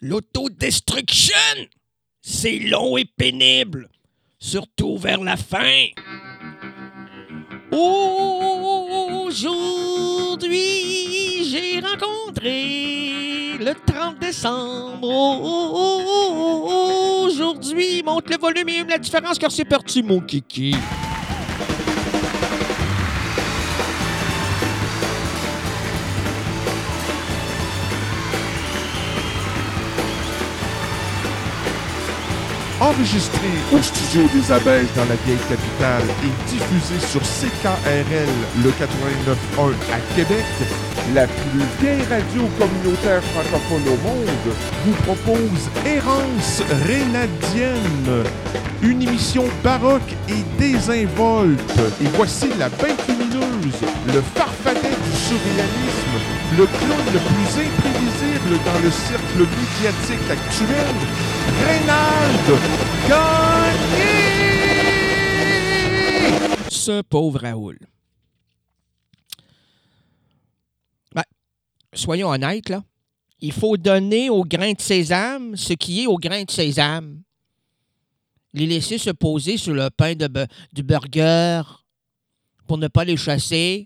L'autodestruction, c'est long et pénible, surtout vers la fin. Aujourd'hui, j'ai rencontré le 30 décembre. Aujourd'hui, monte le volume et la différence car c'est parti, mon kiki. Enregistré au studio des Abeilles dans la vieille capitale et diffusé sur CKRL le 89.1 à Québec, la plus vieille radio communautaire francophone au monde vous propose Errance Rénadienne, une émission baroque et désinvolte. Et voici la bête lumineuse, le farfadet du surréalisme, le clown le plus imprévisible dans le cercle médiatique actuel, Reynald Gagné! Ce pauvre Raoul. Ben, soyons honnêtes, là. Il faut donner au grain de sésame ce qui est au grain de sésame. Les laisser se poser sur le pain du burger pour ne pas les chasser.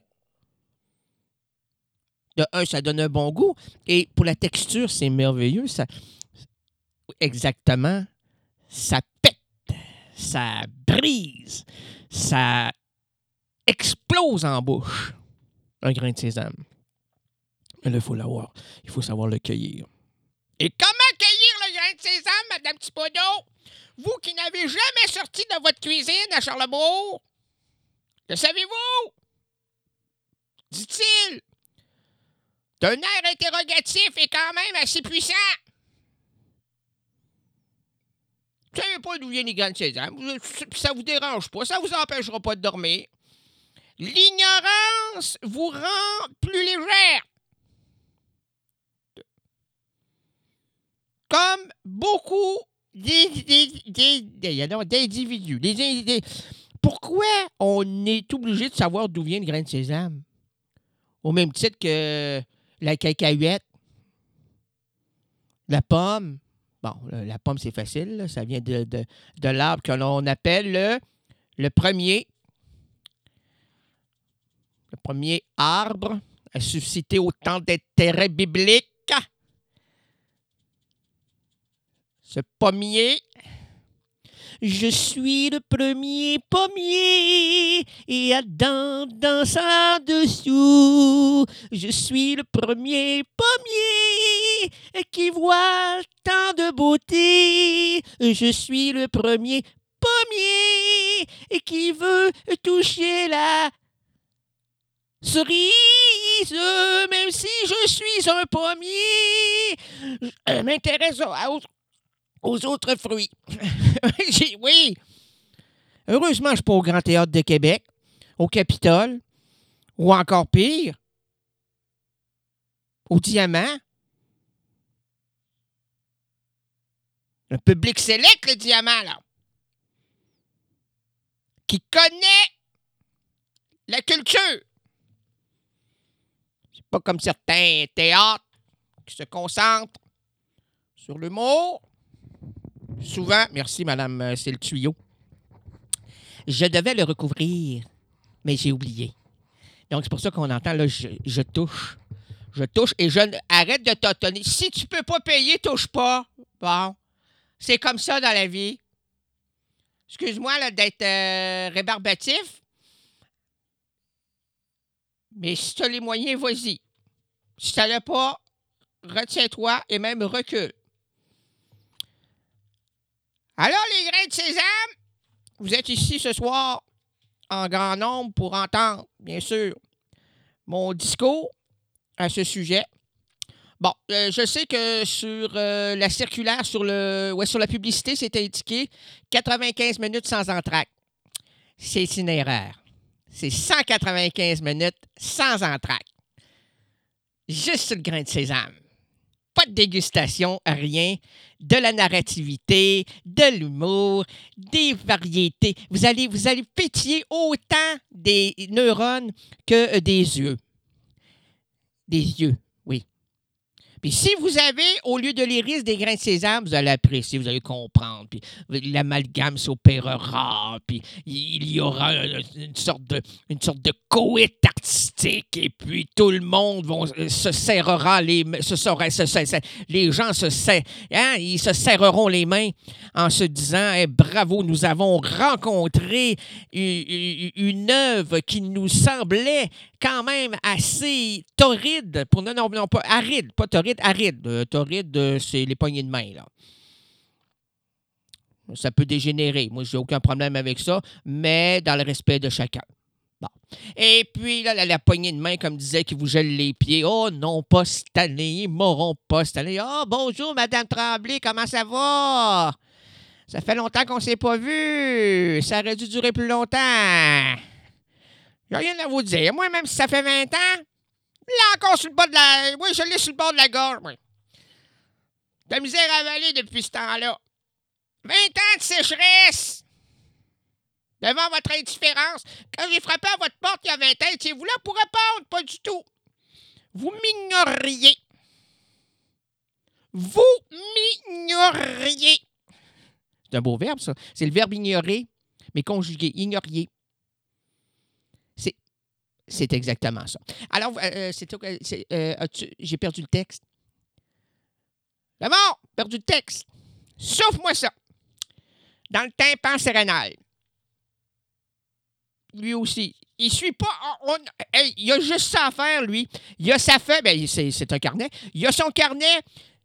De un, ça donne un bon goût. Et pour la texture, c'est merveilleux. Ça, exactement. Ça pète. Ça brise. Ça explose en bouche. Un grain de sésame. Mais là, il faut l'avoir. Il faut savoir le cueillir. Et comment cueillir le grain de sésame, Madame Thibodeau? Vous qui n'avez jamais sorti de votre cuisine à Charlebourg? Le savez-vous? Dit-il. D'un air interrogatif et quand même assez puissant. Vous savez pas d'où viennent les grains de sésame. Ça vous dérange pas. Ça vous empêchera pas de dormir. L'ignorance vous rend plus légère. Comme beaucoup d'individus. Pourquoi on est obligé de savoir d'où vient le grain de sésame? Au même titre que la cacahuète, la pomme. Bon, la pomme, c'est facile. Là. Ça vient de l'arbre que l'on appelle le premier arbre à susciter autant d'intérêt biblique. Ce pommier. Je suis le premier pommier et Adam dansa dessous. Je suis le premier pommier qui voit tant de beauté. Je suis le premier pommier qui veut toucher la cerise, même si je suis un pommier. Je m'intéresse aux autres fruits. Oui. Heureusement, je ne suis pas au Grand Théâtre de Québec, au Capitole, ou encore pire, au Diamant. Un public sélect, le Diamant, là, qui connaît la culture. C'est pas comme certains théâtres qui se concentrent sur l'humour. Souvent, merci madame, c'est le tuyau. Je devais le recouvrir, mais j'ai oublié. Donc, c'est pour ça qu'on entend, là, je touche. Je touche et arrête de tâtonner. Si tu peux pas payer, touche pas. Bon, c'est comme ça dans la vie. Excuse-moi là, d'être rébarbatif, mais si tu as les moyens, vas-y. Si tu n'as pas, retiens-toi et même recule. Alors, les grains de sésame, vous êtes ici ce soir en grand nombre pour entendre, bien sûr, mon discours à ce sujet. Bon, je sais que sur la circulaire, sur la publicité, c'est indiqué 95 minutes sans entracte. C'est une erreur. C'est 195 minutes sans entracte. Juste sur le grain de sésame. Pas de dégustation, rien. De la narrativité, de l'humour, des variétés. Vous allez pétiller autant des neurones que des yeux. Des yeux, oui. Puis si vous avez, au lieu de l'iris, des grains de sésame, vous allez apprécier, vous allez comprendre. Puis l'amalgame s'opérera, puis il y aura une sorte de coït artistique, et puis tout le monde se serrera les mains, les gens ils se serreront les mains en se disant bravo, nous avons rencontré une œuvre qui nous semblait quand même assez torride, non, pas aride, pas torride, aride. Torride, c'est les poignées de main, là. Ça peut dégénérer. Moi, j'ai aucun problème avec ça, mais dans le respect de chacun. Bon. Et puis, là, la poignée de main, comme disait, qui vous gèle les pieds. Oh non, pas cette année, ils m'auront pas cette année. Oh, bonjour, Madame Tremblay, comment ça va? Ça fait longtemps qu'on ne s'est pas vu. Ça aurait dû durer plus longtemps. J'ai rien à vous dire. Moi, même si ça fait 20 ans, là encore sur le bas de la... Oui, je l'ai sur le bord de la gorge, oui. De la misère à avaler depuis ce temps-là. 20 ans de sécheresse. Devant votre indifférence. Quand j'ai frappé à votre porte il y a 20 ans, étiez-vous là pour répondre? Pas du tout. Vous m'ignoriez. Vous m'ignoriez. C'est un beau verbe, ça. C'est le verbe ignorer, mais conjugué. Ignoriez. C'est exactement ça. Alors, j'ai perdu le texte. D'abord, perdu le texte. Sauf-moi ça. Dans le tympan sérénal. Lui aussi. Il suit pas. Il a juste ça à faire, lui. Il a sa feuille. Ben, c'est un carnet. Il a son carnet.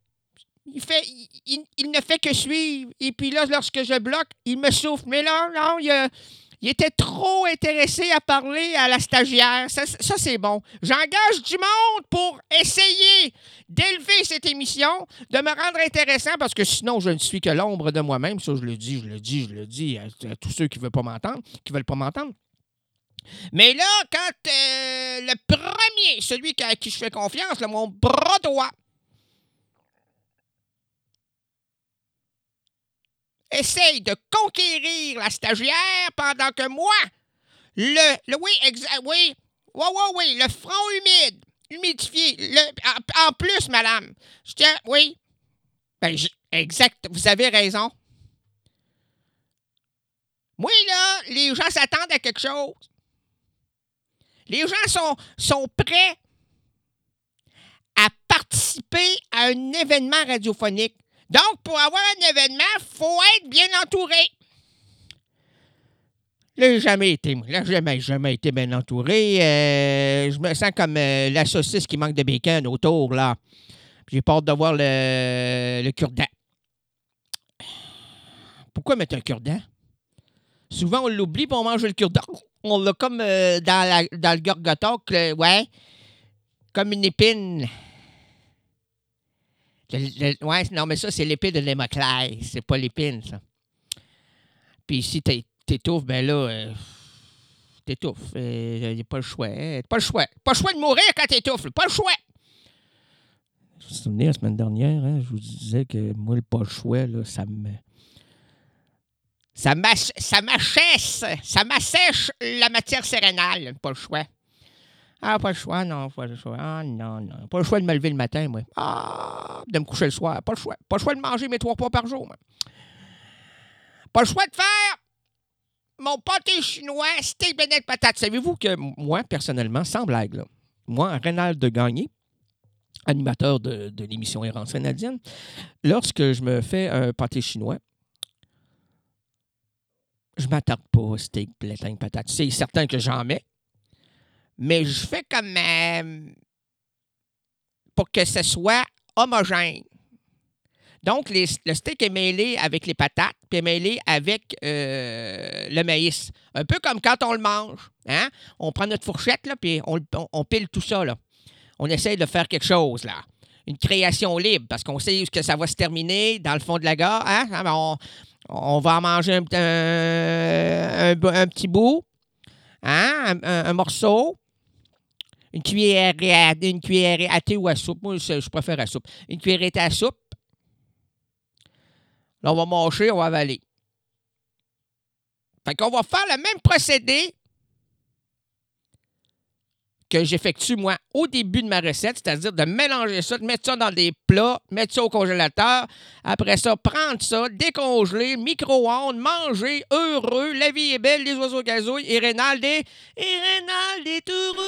Il ne fait que suivre. Et puis là, lorsque je bloque, il me souffle. Mais là, non, il était trop intéressé à parler à la stagiaire. Ça c'est bon. J'engage du monde pour essayer d'élever cette émission, de me rendre intéressant, parce que sinon, je ne suis que l'ombre de moi-même. Ça, je le dis à tous ceux qui ne veulent pas m'entendre, Mais là, quand le premier, celui à qui je fais confiance, là, mon bras droit, essaye de conquérir la stagiaire pendant que moi, oui, le front humide, humidifié, en plus, madame, je tiens, oui, ben, exact, vous avez raison. Moi, là, les gens s'attendent à quelque chose. Les gens sont prêts à participer à un événement radiophonique. Donc, pour avoir un événement, il faut être bien entouré. Là, j'ai jamais été bien entouré. Je me sens comme la saucisse qui manque de bacon autour, là. J'ai peur de voir le cure-dent. Pourquoi mettre un cure-dent? Souvent, on l'oublie pour manger le cure-dent. On l'a comme dans le gorgotok, ouais, comme une épine. Ouais, non, mais ça, c'est l'épée de l'hémoclaise. C'est pas l'épine, ça. Puis si t'étouffes, ben là, t'étouffes. Il n'y a pas le choix. Hein? Pas le choix. Pas le choix de mourir quand t'étouffes. Pas le choix. Je me souviens, la semaine dernière, hein, je vous disais que moi, le pas le choix, là, ça m'assèche la matière cérénale. Pas le choix. Ah, pas le choix, non, pas le choix. Ah, non. Pas le choix de me lever le matin, moi. Ah, de me coucher le soir. Pas le choix. Pas le choix de manger mes 3 repas par jour, moi. Pas le choix de faire mon pâté chinois, steak bénéfique patate. Savez-vous que moi, personnellement, sans blague, là, moi, Rénal de Gagné, animateur de l'émission Errance Rénaldienne, lorsque je me fais un pâté chinois, je ne m'attarde pas au steak bénéfique patate. C'est certain que j'en mets. Mais je fais comme pour que ce soit homogène. Donc, le steak est mêlé avec les patates, puis est mêlé avec le maïs. Un peu comme quand on le mange. Hein? On prend notre fourchette, là, puis on pile tout ça. Là. On essaye de faire quelque chose, là. Une création libre, parce qu'on sait que ça va se terminer dans le fond de la gare. Hein? On va en manger un petit bout, hein? un morceau. Une cuillère à thé ou à soupe. Moi, je préfère à soupe. Une cuillère à soupe. Là, on va mâcher, on va avaler. Fait qu'on va faire le même procédé que j'effectue, moi, au début de ma recette, c'est-à-dire de mélanger ça, de mettre ça dans des plats, mettre ça au congélateur. Après ça, prendre ça, décongeler, micro-ondes, manger, heureux, la vie est belle, les oiseaux gazouillent, et Rénal des heureux,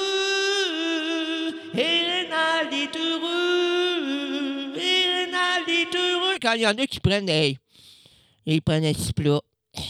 et Rénal est heureux, et Rénal est heureux. Quand il y en a qui prennent, ils prennent un petit plat.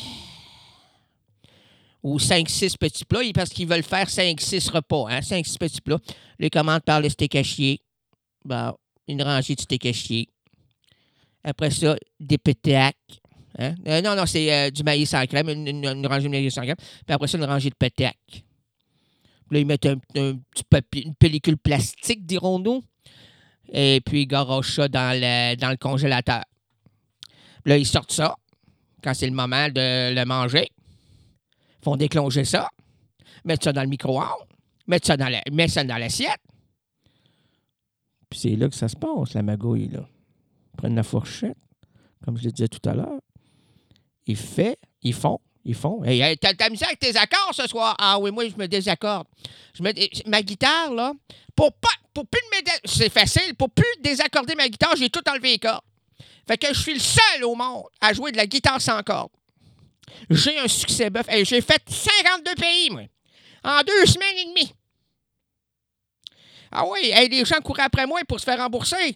Ou 5-6 petits plats, parce qu'ils veulent faire 5-6 repas, hein, 5-6 petits plats. Les commandes par le steak haché. Bon, une rangée de steak haché. Après ça, des pétacs. Hein? Non, c'est du maïs sans crème, une rangée de maïs sans crème. Puis après ça, une rangée de pétacs. Puis là, ils mettent un petit papier, une pellicule plastique, dirons-nous. Et puis, ils garochent ça dans le congélateur. Puis là, ils sortent ça quand c'est le moment de le manger. Ils font déclencher ça, mettre ça dans le micro-ondes, mettre ça dans l'assiette. Puis c'est là que ça se passe, la magouille, là. Ils prennent la fourchette, comme je le disais tout à l'heure. Ils font. Hey, t'as misère avec tes accords ce soir? Ah oui, moi, je me désaccorde. Ma guitare, là, pour plus c'est facile, pour plus désaccorder ma guitare, j'ai tout enlevé les cordes. Fait que je suis le seul au monde à jouer de la guitare sans cordes. J'ai un succès bœuf. Hey, j'ai fait 52 pays, moi, en 2 semaines et demie. Ah oui, hey, les gens couraient après moi pour se faire rembourser.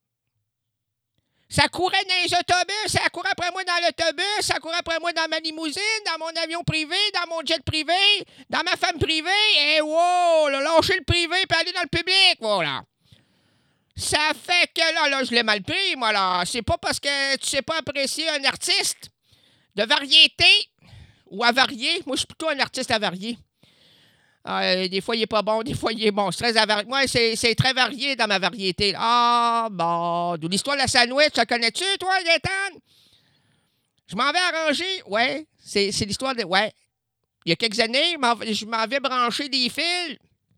Ça courait dans les autobus, ça courait après moi dans l'autobus, ça courait après moi dans ma limousine, dans mon avion privé, dans mon jet privé, dans ma femme privée. Et wow, lâcher le privé et aller dans le public, voilà. Ça fait que là, je l'ai mal pris, moi, là. C'est pas parce que tu sais pas apprécier un artiste de variété ou à varier. Moi, je suis plutôt un artiste à varier. Des fois, il est pas bon, des fois, il est bon. C'est très moi, c'est très varié dans ma variété. Ah, bon. D'où l'histoire de la sandwich, ça connais-tu, toi, Gaëtan? Je m'en vais arranger. Ouais, c'est l'histoire de... Ouais. Il y a quelques années, je m'en vais brancher des fils.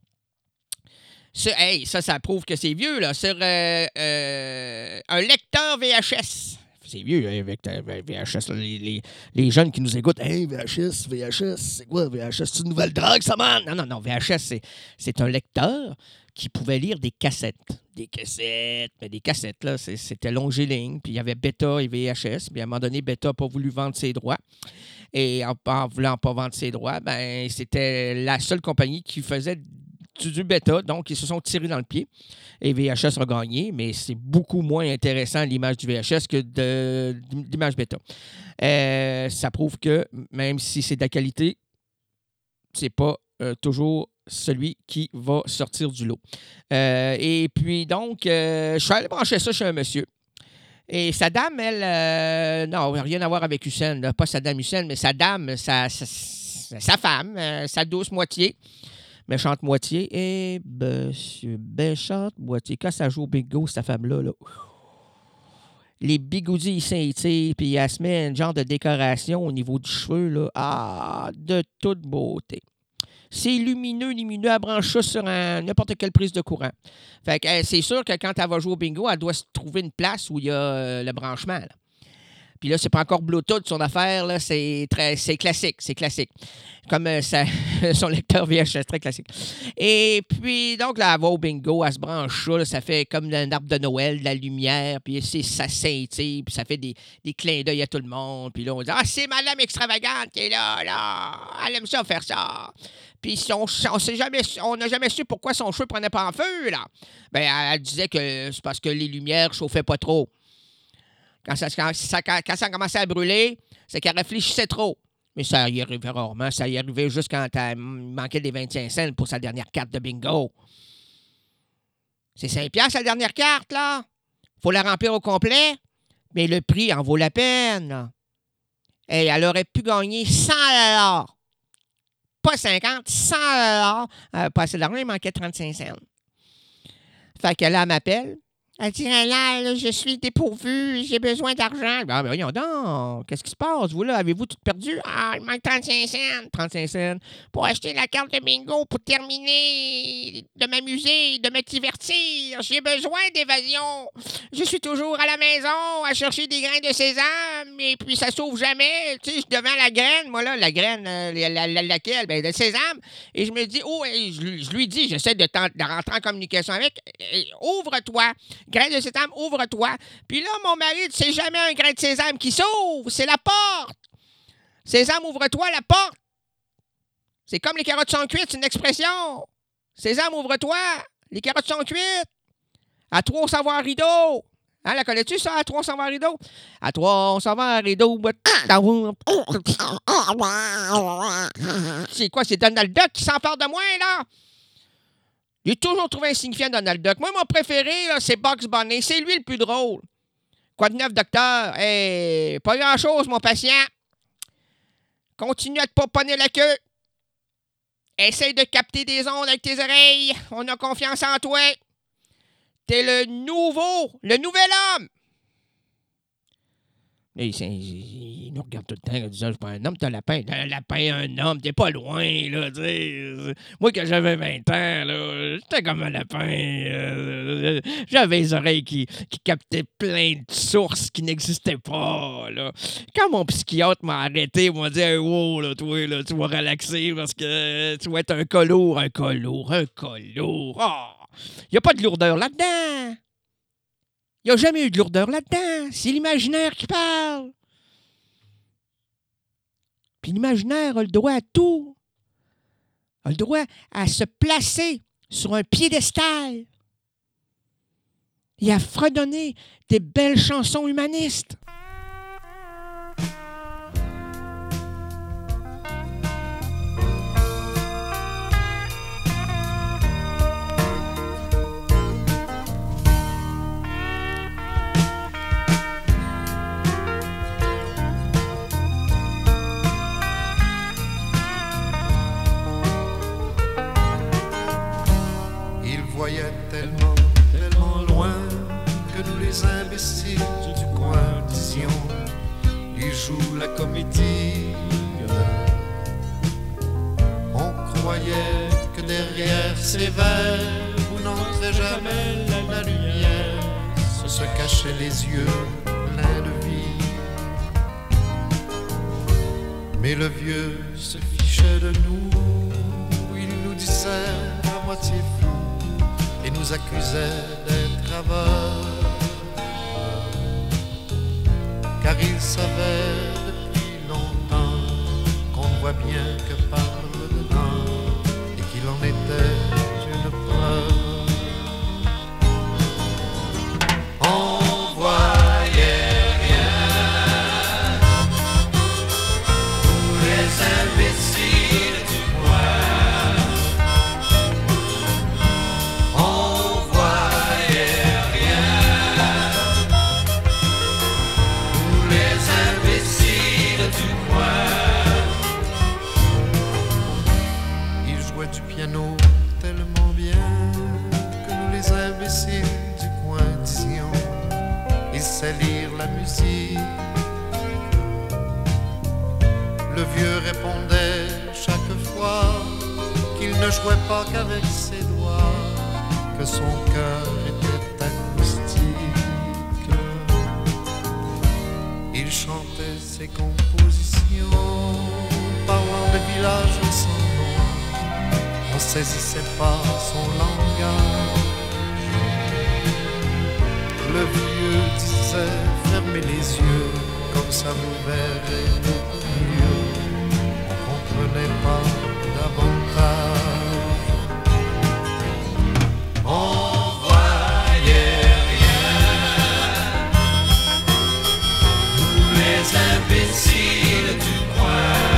Ça prouve que c'est vieux, là. Sur un lecteur VHS. C'est vieux, avec VHS. Là, les jeunes qui nous écoutent. Hey, VHS, c'est quoi VHS? C'est une nouvelle drogue, ça, man? Non, VHS, c'est un lecteur qui pouvait lire des cassettes. Des cassettes, là, c'était Longiligne. Puis il y avait Beta et VHS. Puis à un moment donné, Beta n'a pas voulu vendre ses droits. Et en voulant pas vendre ses droits, ben c'était la seule compagnie qui faisait du bêta, donc ils se sont tirés dans le pied. Et VHS a gagné, mais c'est beaucoup moins intéressant l'image du VHS que de l'image bêta. Ça prouve que même si c'est de la qualité, c'est pas toujours celui qui va sortir du lot. Et puis donc, je suis allé brancher ça chez un monsieur. Et sa dame, elle, non, rien à voir avec Hussein, là, pas sa dame Hussein, mais sa dame, sa femme, sa douce moitié. Méchante moitié. Et monsieur, méchante moitié. Quand ça joue au bingo, cette femme-là, là, les bigoudis, ils s'étirent, puis elle se met un genre de décoration au niveau du cheveu, là. De toute beauté. C'est lumineux, elle branche ça sur n'importe quelle prise de courant. Fait que c'est sûr que quand elle va jouer au bingo, elle doit se trouver une place où il y a le branchement, là. Puis là, c'est pas encore Bluetooth, son affaire, là, c'est classique, Comme son lecteur VHS, très classique. Et puis, donc, là, elle va au bingo, elle se branche ça, là, ça fait comme un arbre de Noël, de la lumière, puis ça scintille, puis ça fait des clins d'œil à tout le monde. Puis là, on dit « c'est Madame Extravagante qui est là, elle aime ça faire ça. » Puis on n'a jamais su pourquoi son cheveu prenait pas en feu, là. Ben, elle disait que c'est parce que les lumières chauffaient pas trop. Quand ça commençait à brûler, c'est qu'elle réfléchissait trop. Mais ça y arrivait rarement. Ça y arrivait juste quand elle manquait des 25 cents pour sa dernière carte de bingo. C'est 5 $, la dernière carte, là. Faut la remplir au complet. Mais le prix en vaut la peine, là. Et elle aurait pu gagner 100 $. Pas 50, 100 $. Pas assez d'argent, il manquait 35 cents. Fait que là, elle m'appelle. Elle dit, là, je suis dépourvue, j'ai besoin d'argent. Ah, ben voyons donc, qu'est-ce qui se passe, vous, là? Avez-vous tout perdu? Ah, il manque 35 cents. 35 cents pour acheter la carte de bingo, pour terminer, de m'amuser, de me divertir. J'ai besoin d'évasion. Je suis toujours à la maison à chercher des grains de sésame, et puis ça s'ouvre jamais. Tu sais, je suis devant la graine, moi, là, la graine, laquelle? Ben, de sésame. Et je me dis, je lui dis, j'essaie de rentrer en communication avec, ouvre-toi. Grain de sésame, ouvre-toi. Puis là, mon mari, c'est jamais un grain de sésame qui s'ouvre, c'est la porte. Sésame, ouvre-toi, la porte. C'est comme les carottes sont cuites, c'est une expression. Sésame, ouvre-toi, les carottes sont cuites. À trois, on s'en va en rideau. Hein, la connais-tu, ça? À trois, on s'en va en rideau. À trois, on s'en va en rideau. C'est quoi, c'est Donald Duck qui s'empare de moi, là? J'ai toujours trouvé insignifiant Donald Duck. Moi, mon préféré, là, c'est Bugs Bunny. C'est lui le plus drôle. Quoi de neuf, docteur? Pas grand-chose, mon patient. Continue à te pomponner la queue. Essaye de capter des ondes avec tes oreilles. On a confiance en toi. T'es le nouvel homme. Il nous regarde tout le temps en disant, je suis pas un homme, t'es un lapin. T'es un lapin, un homme, t'es pas loin, là, tu sais. Moi, quand j'avais 20 ans, là, j'étais comme un lapin. J'avais les oreilles qui captaient plein de sources qui n'existaient pas, là. Quand mon psychiatre m'a arrêté, il m'a dit, hey, wow, là, toi, là, tu vas relaxer parce que tu vas être un colour. Oh! Il n'y a pas de lourdeur là-dedans. Il n'y a jamais eu de lourdeur là-dedans. C'est l'imaginaire qui parle. Puis l'imaginaire a le droit à tout. A le droit à se placer sur un piédestal et à fredonner des belles chansons humanistes. Voyait tellement, tellement loin que nous les imbéciles du coin disions, ils jouent la comédie. On croyait que derrière ces vers où n'entrait jamais la lumière se cachaient les yeux pleins de vie. Mais le vieux se fichait de nous, il nous disait à moitié fou et nous accusait d'être aveugles, car il savait depuis longtemps qu'on ne voit bien que par le dedans et qu'il en était une preuve. On voyait rien, tous les imbéciles du coin. Tellement bien que nous les imbéciles du coin disions, il sait lire la musique. Le vieux répondait chaque fois qu'il ne jouait pas qu'avec ses doigts, que son cœur était acoustique. Il chantait ses compositions, parlant de villages sans nom. On saisissait pas son langage. Le vieux disait fermez les yeux, comme ça vous verrez beaucoup mieux. On comprenait pas davantage. On voyait rien, tous les imbéciles du coin.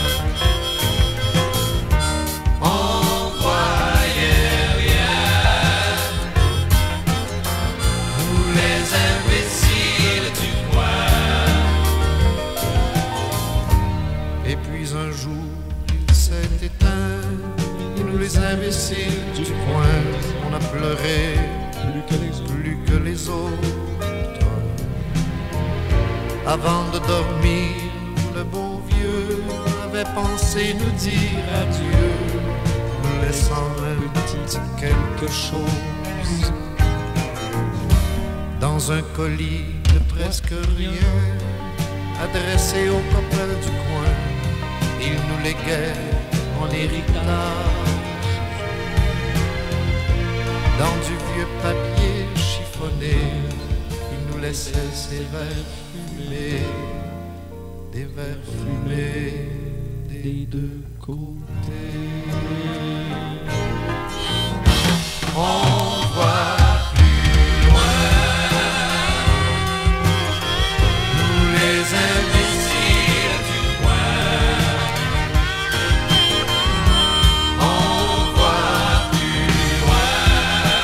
Un jour, il s'est éteint, et nous les imbéciles du coin, on a pleuré plus que les les autres. Avant de dormir, le bon vieux avait pensé nous dire adieu, nous laissant un petit quelque chose dans un colis de presque rien, adressé aux copains du coin. Il nous léguait en héritage dans du vieux papier chiffonné. Il nous laissait ses verres fumés, des verres fumés des deux côtés. On voit plus loin, nous les imbéciles du coin. On voit plus loin,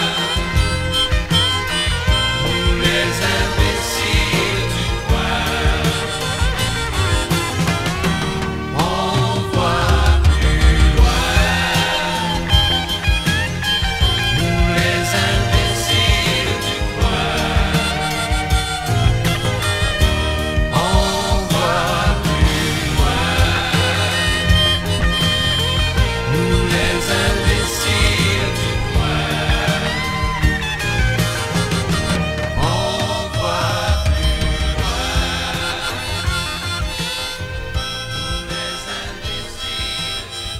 nous les imbéciles du coin. On voit plus loin, nous les imbéciles du coin. On voit plus loin, nous les imbéciles du coin. On voit plus loin, nous les imbéciles du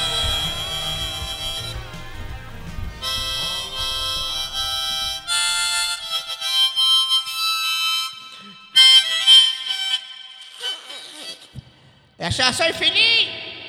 La chanson est finie!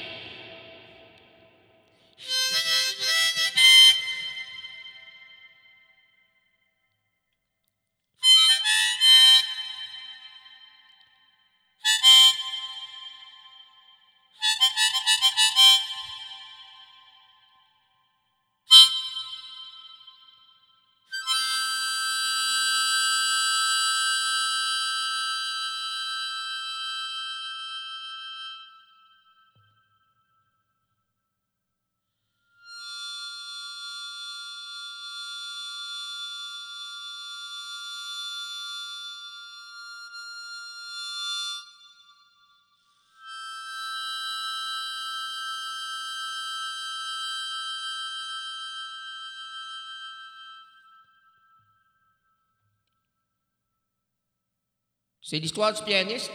C'est l'histoire du pianiste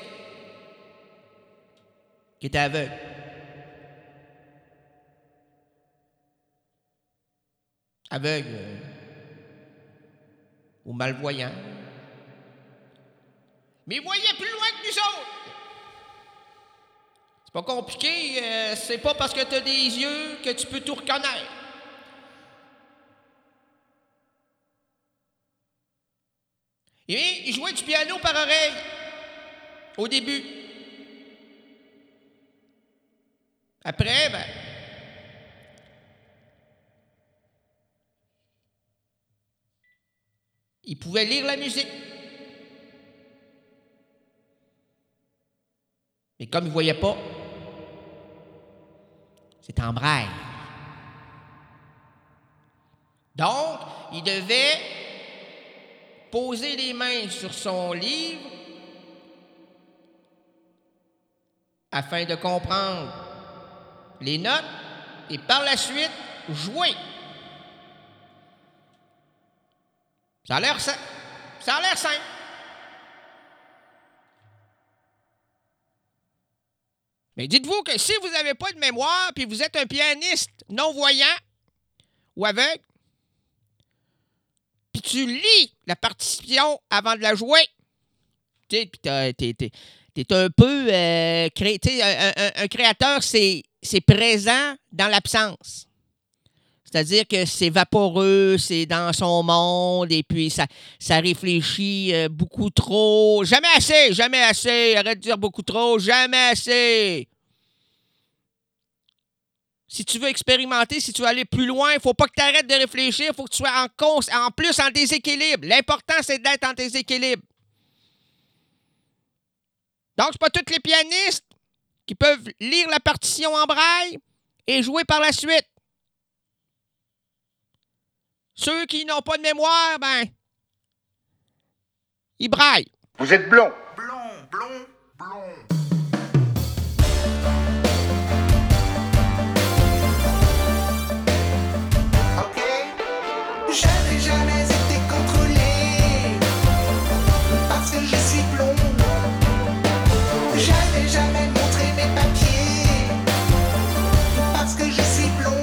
qui était aveugle. Aveugle ou malvoyant. Mais il voyait plus loin que nous autres. C'est pas compliqué, c'est pas parce que tu as des yeux que tu peux tout reconnaître. Et il jouait du piano par oreille, au début. Après, il pouvait lire la musique. Mais comme il ne voyait pas, c'est en braille. Donc, il devait poser les mains sur son livre afin de comprendre les notes et par la suite jouer. Ça a l'air simple. Mais dites-vous que si vous n'avez pas de mémoire puis vous êtes un pianiste non-voyant ou aveugle, puis tu lis la partition avant de la jouer, tu sais, puis t'es un peu... un créateur, c'est présent dans l'absence. C'est-à-dire que c'est vaporeux, c'est dans son monde, et puis ça réfléchit beaucoup trop. Jamais assez. Arrête de dire beaucoup trop, jamais assez. Si tu veux expérimenter, si tu veux aller plus loin, il ne faut pas que tu arrêtes de réfléchir, il faut que tu sois en plus en déséquilibre. L'important, c'est d'être en déséquilibre. Donc, c'est pas tous les pianistes qui peuvent lire la partition en braille et jouer par la suite. Ceux qui n'ont pas de mémoire, Il braille. Vous êtes blond. Ok. Je n'ai jamais été contrôlé parce que je suis blond. Je n'ai jamais montré mes papiers parce que je suis blond.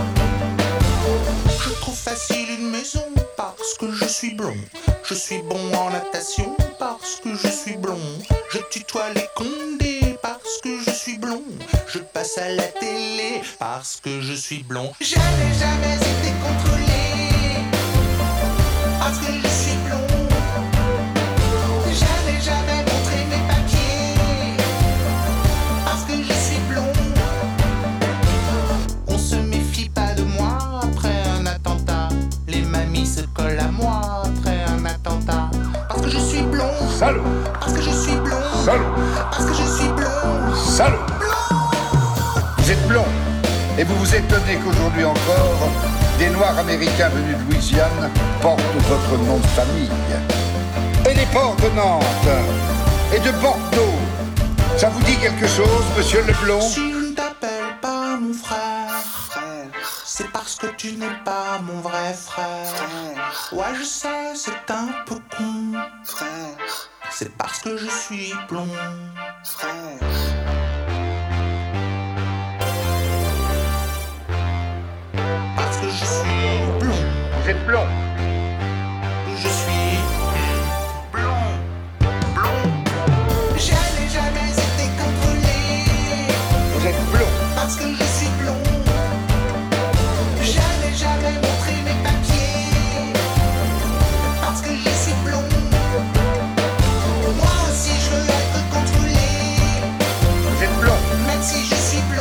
Je trouve facile une maison parce que je suis blond. Je suis bon en natation parce que je suis blond. Je tutoie les condés parce que je suis blond. Je passe à la télé parce que je suis blond. Je n'ai jamais été contrôlé parce que je suis blond. Je n'ai jamais montré mes papiers parce que je suis blond. On se méfie pas de moi après un attentat. Les mamies se collent à moi après un attentat. Parce que je suis blond. Salaud. Parce que je suis blond. Salaud. Parce que je suis blond. Salaud. Vous êtes blond. Et vous vous étonnez qu'aujourd'hui encore, des Noirs américains venus de Louisiane portent votre nom de famille. Et les ports de Nantes et de Bordeaux, ça vous dit quelque chose, monsieur Leblond? Si je ne t'appelle pas mon frère, c'est parce que tu n'es pas mon vrai frère. Ouais, je sais, c'est un peu con, frère. C'est parce que je suis blond, frère. Parce que je suis blond, Vous êtes blond. je suis blond, blond. Je n'ai jamais été contrôlé Vous êtes blond. parce que je suis blond. Je n'ai jamais montré mes papiers parce que je suis blond. Moi aussi je veux être contrôlé, Vous êtes blond. même si je suis blond.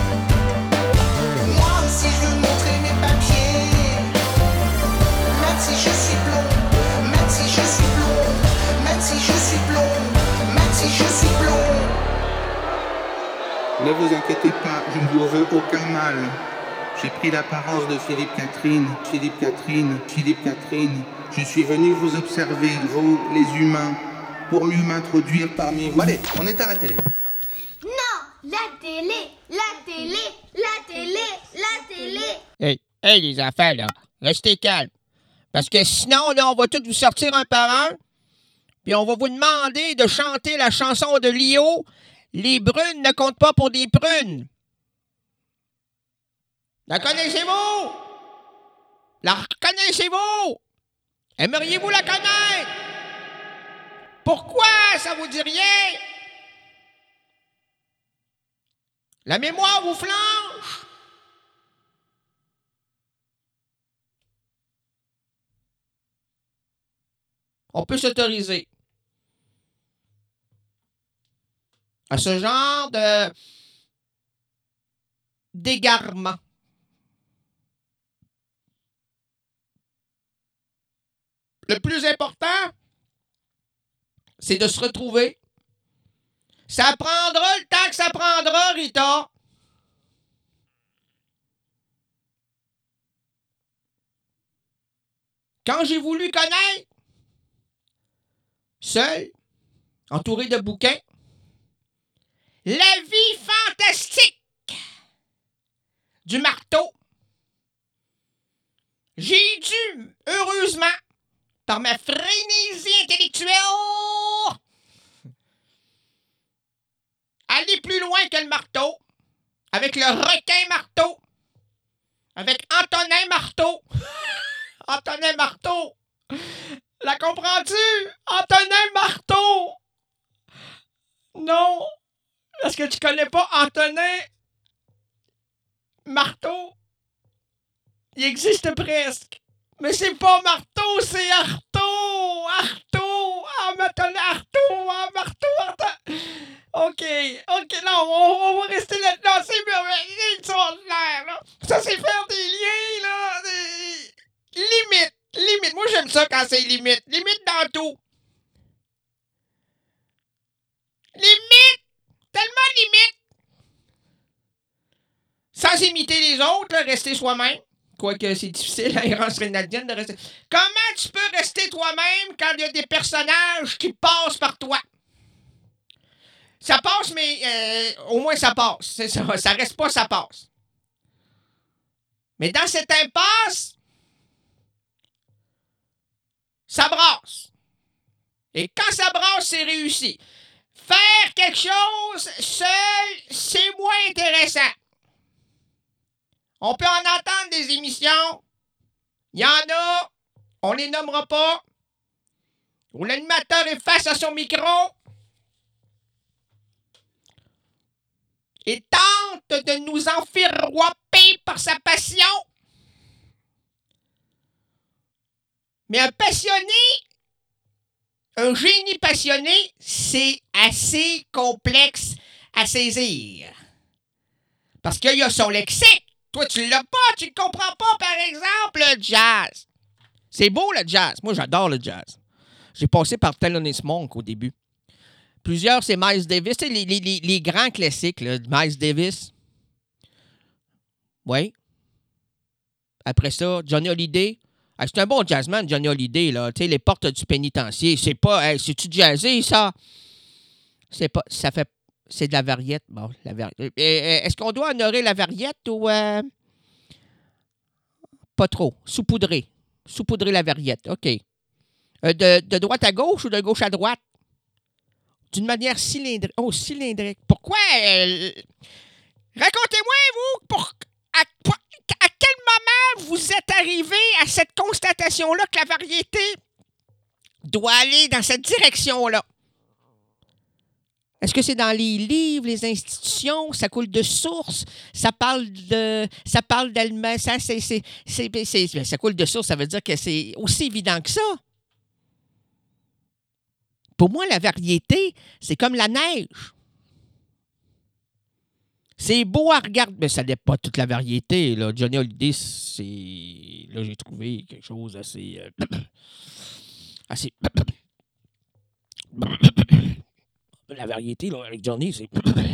Moi aussi je veux montrer mes papiers, même si je suis blond, même si je suis blond, même si je suis blond, même si je suis blond. Ne vous inquiétez pas, je ne vous veux aucun mal. J'ai pris l'apparence de Philippe Catherine. Philippe Catherine, Philippe Catherine. Je suis venu vous observer, vous, les humains, pour mieux m'introduire parmi vous. Allez, on éteint la télé. Non, la télé, la télé, la télé, la télé. Hey, les enfants, là, restez calmes. Parce que sinon, là, on va tous vous sortir un par un, puis on va vous demander de chanter la chanson de Lio, « Les brunes ne comptent pas pour des prunes ». La connaissez-vous? La reconnaissez-vous? Aimeriez-vous la connaître? Pourquoi ça vous dit rien? La mémoire vous flanche? On peut s'autoriser à ce genre d'égarement. Le plus important, c'est de se retrouver. Ça prendra le temps que ça prendra, Rita. Quand j'ai voulu connaître, seul, entouré de bouquins, la vie fantastique du marteau, j'ai dû, heureusement, par ma frénésie intellectuelle, aller plus loin que le marteau, avec le requin marteau, avec Antonin Marteau. Antonin Marteau. La comprends-tu? Antonin Marteau. Non. Est-ce que tu connais pas Antonin Marteau? Il existe presque. Mais c'est pas Marteau, c'est Artaud! Artaud! Ah, Antonin Artaud! Ah, Marteau! Artaud! OK, non, on va rester là. Non, c'est extraordinaire, là. Ça, c'est faire des liens, là. Limite. Moi, j'aime ça quand c'est limite. Limite dans tout. Limite! Tellement limite! Sans imiter les autres, là, rester soi-même. Quoique c'est difficile à Errance Rénaldienne de rester. Comment tu peux rester toi-même quand il y a des personnages qui passent par toi? Ça passe, mais au moins ça passe. C'est ça. Ça reste pas, ça passe. Mais dans cette impasse, ça brasse. Et quand ça brasse, c'est réussi. Faire quelque chose seul, c'est moins intéressant. On peut en entendre des émissions. Il y en a, on les nommera pas, où l'animateur est face à son micro et tente de nous enfiroiper par sa passion. Mais un passionné, un génie passionné, c'est assez complexe à saisir. Parce qu'il y a son lexique. Toi, tu l'as pas, tu ne comprends pas, par exemple, le jazz. C'est beau, le jazz. Moi, j'adore le jazz. J'ai passé par Thelonious Monk au début. Plusieurs, c'est Miles Davis. Tu sais, les grands classiques, là, Miles Davis. Oui. Après ça, Johnny Hallyday. C'est un bon jazzman, Johnny Hallyday, là. Tu sais, les portes du pénitencier. C'est pas... Hey, c'est-tu jazzé, ça? C'est pas... Ça fait... C'est de la variette. Bon, la variette. Est-ce qu'on doit honorer la variette ou... Pas trop. Saupoudrer. Saupoudrer la variette. OK. De droite à gauche ou de gauche à droite? D'une manière cylindrique. Oh, cylindrique. Pourquoi? Racontez-moi, vous, à quel moment vous êtes arrivé à cette constatation-là que la variété doit aller dans cette direction-là? Est-ce que c'est dans les livres, les institutions, ça coule de source, ça parle d'allemand, ça coule de source, ça veut dire que c'est aussi évident que ça. Pour moi, la variété, c'est comme la neige. C'est beau à regarder, mais ça n'est pas toute la variété. Là. Johnny Hallyday, c'est... Là, j'ai trouvé quelque chose assez... assez... La variété, là, avec Johnny, c'est...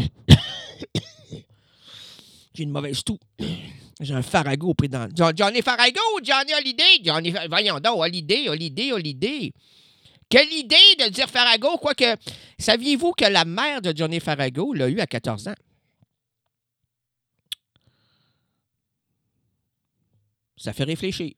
J'ai une mauvaise toux. J'ai un Farago pris dans... Johnny Farago ou Johnny Hallyday? Voyons donc, Hallyday. Quelle idée de dire Farago, quoique... Saviez-vous que la mère de Johnny Farago l'a eu à 14 ans? Ça fait réfléchir.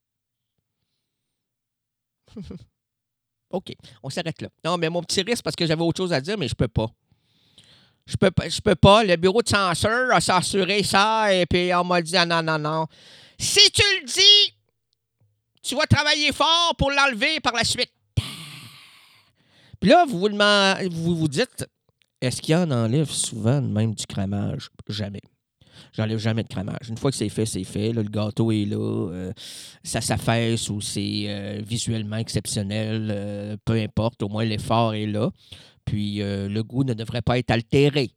OK, on s'arrête là. Non, mais mon petit risque, parce que j'avais autre chose à dire, mais je peux pas. Je peux pas. Le bureau de censure a censuré ça, et puis on m'a dit non. Si tu le dis, tu vas travailler fort pour l'enlever par la suite. Puis là, vous dites, est-ce qu'il y en enlève souvent même du crémage? Jamais. J'enlève jamais de crémage. Une fois que c'est fait, c'est fait. Là, le gâteau est là. Ça s'affaisse ou c'est visuellement exceptionnel. Peu importe. Au moins, l'effort est là. Puis, le goût ne devrait pas être altéré.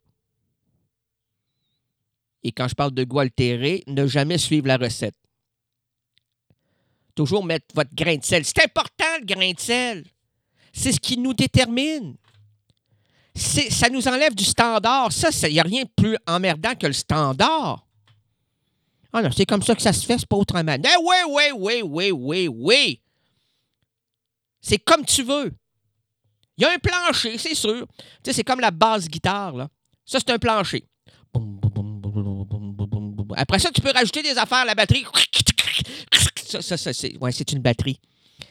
Et quand je parle de goût altéré, ne jamais suivre la recette. Toujours mettre votre grain de sel. C'est important, le grain de sel. C'est ce qui nous détermine. Ça nous enlève du standard. Ça, il n'y a rien de plus emmerdant que le standard. Ah non, c'est comme ça que ça se fait, c'est pas autrement. Oui. C'est comme tu veux. Il y a un plancher, c'est sûr. Tu sais, c'est comme la basse guitare, là. Ça, c'est un plancher. Après ça, tu peux rajouter des affaires à la batterie. Ça, c'est une batterie.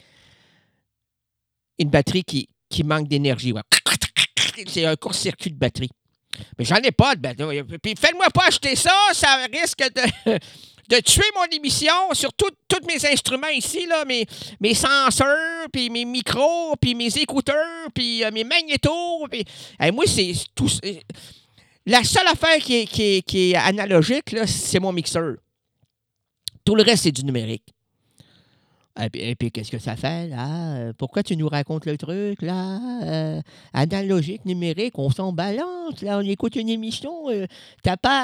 Une batterie qui manque d'énergie. Ouais. C'est un court-circuit de batterie. Mais j'en ai pas de batterie. Puis faites-moi pas acheter ça, ça risque de tuer mon émission sur tous mes instruments ici, là, mes senseurs, puis mes micros, puis mes écouteurs, puis mes magnétos. Puis... moi, c'est tout... La seule affaire qui est analogique, là, c'est mon mixeur. Tout le reste, c'est du numérique. Et puis, qu'est-ce que ça fait, là? Pourquoi tu nous racontes le truc, là? Analogique, numérique, on s'en balance, là, on écoute une émission. T'as pas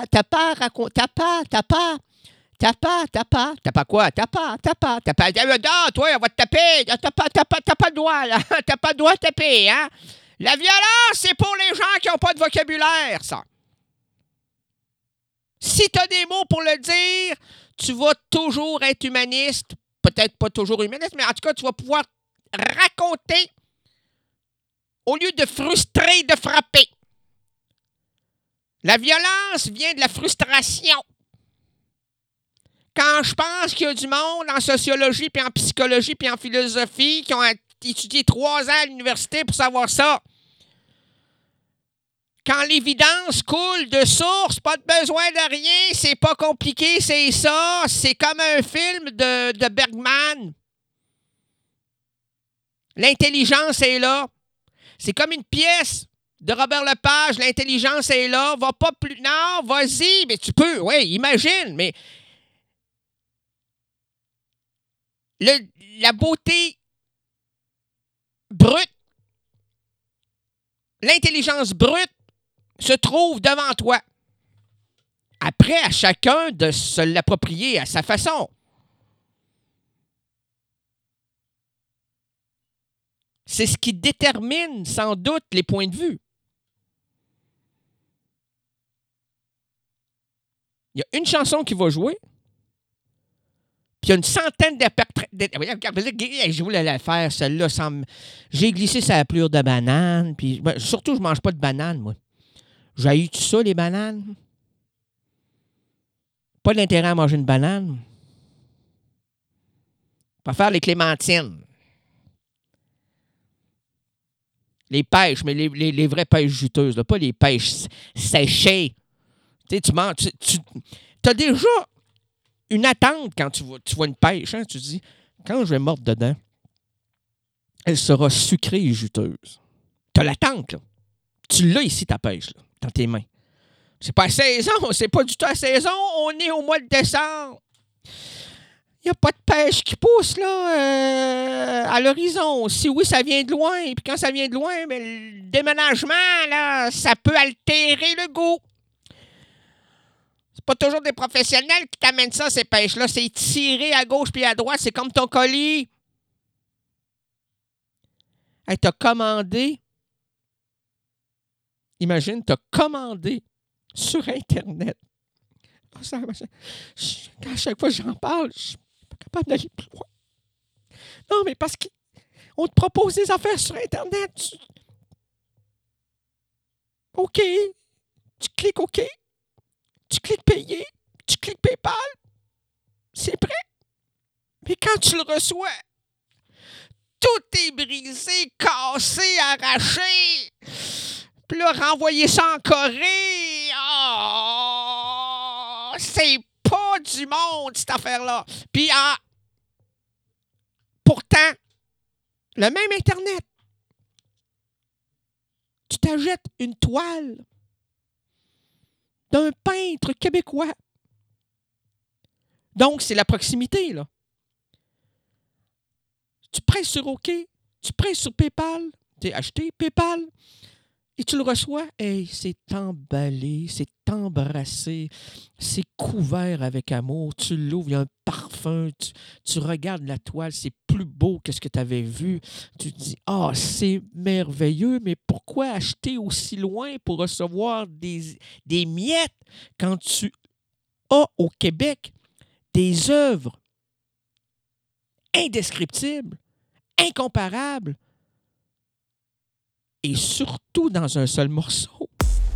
quoi? T'as pas. Non, toi, on va te taper. T'as pas le droit, là. T'as pas le droit de taper, hein? La violence, c'est pour les gens qui n'ont pas de vocabulaire, ça. Si t'as des mots pour le dire, tu vas toujours être humaniste. Peut-être pas toujours humaniste, mais en tout cas, tu vas pouvoir raconter au lieu de frustrer, de frapper. La violence vient de la frustration. Quand je pense qu'il y a du monde en sociologie, puis en psychologie, puis en philosophie qui ont étudié 3 ans à l'université pour savoir ça. Quand l'évidence coule de source, pas de besoin de rien, c'est pas compliqué, c'est ça. C'est comme un film de Bergman. L'intelligence est là. C'est comme une pièce de Robert Lepage. L'intelligence est là. Va pas plus... Non, vas-y. Mais tu peux, oui, imagine. Mais la beauté brute, l'intelligence brute se trouve devant toi. Après, à chacun de se l'approprier à sa façon. C'est ce qui détermine sans doute les points de vue. Il y a une chanson qui va jouer, puis il y a une centaine je voulais la faire, celle-là. J'ai glissé sa plure de banane, puis surtout, je mange pas de banane, moi. J'haïs tout ça, les bananes? Pas d'intérêt à manger une banane. Pas faire les clémentines. Les pêches, mais les vraies pêches juteuses, là, pas les pêches séchées. Tu sais, tu manges. Tu as déjà une attente quand tu vois une pêche. Hein, tu te dis, quand je vais mordre dedans, elle sera sucrée et juteuse. Tu as l'attente, là. Tu l'as ici, ta pêche, là, dans tes mains. C'est pas à saison, c'est pas du tout à saison. On est au mois de décembre. Il n'y a pas de pêche qui pousse là, à l'horizon. Si oui, ça vient de loin. Puis quand ça vient de loin, mais le déménagement, là, ça peut altérer le goût. C'est pas toujours des professionnels qui t'amènent ça, ces pêches-là. C'est tiré à gauche puis à droite. C'est comme ton colis. Hey, t'as commandé. Imagine, t'as commandé sur Internet. À chaque fois que j'en parle, je suis pas capable d'aller plus loin. Non, mais parce qu'on te propose des affaires sur Internet. OK. Tu cliques OK. Tu cliques payer. Tu cliques PayPal. C'est prêt. Mais quand tu le reçois, tout est brisé, cassé, arraché. Puis là, renvoyer ça en Corée. Oh, c'est pas du monde, cette affaire-là. Puis, pourtant, le même Internet, tu t'achètes une toile d'un peintre québécois. Donc, c'est la proximité, là. Tu presses sur OK, tu presses sur PayPal, tu es acheté PayPal, et tu le reçois, hey, c'est emballé, c'est embrassé, c'est couvert avec amour, tu l'ouvres, il y a un parfum, tu regardes la toile, c'est plus beau que ce que tu avais vu. Tu te dis, c'est merveilleux, mais pourquoi acheter aussi loin pour recevoir des miettes quand tu as au Québec des œuvres indescriptibles, incomparables, et surtout dans un seul morceau.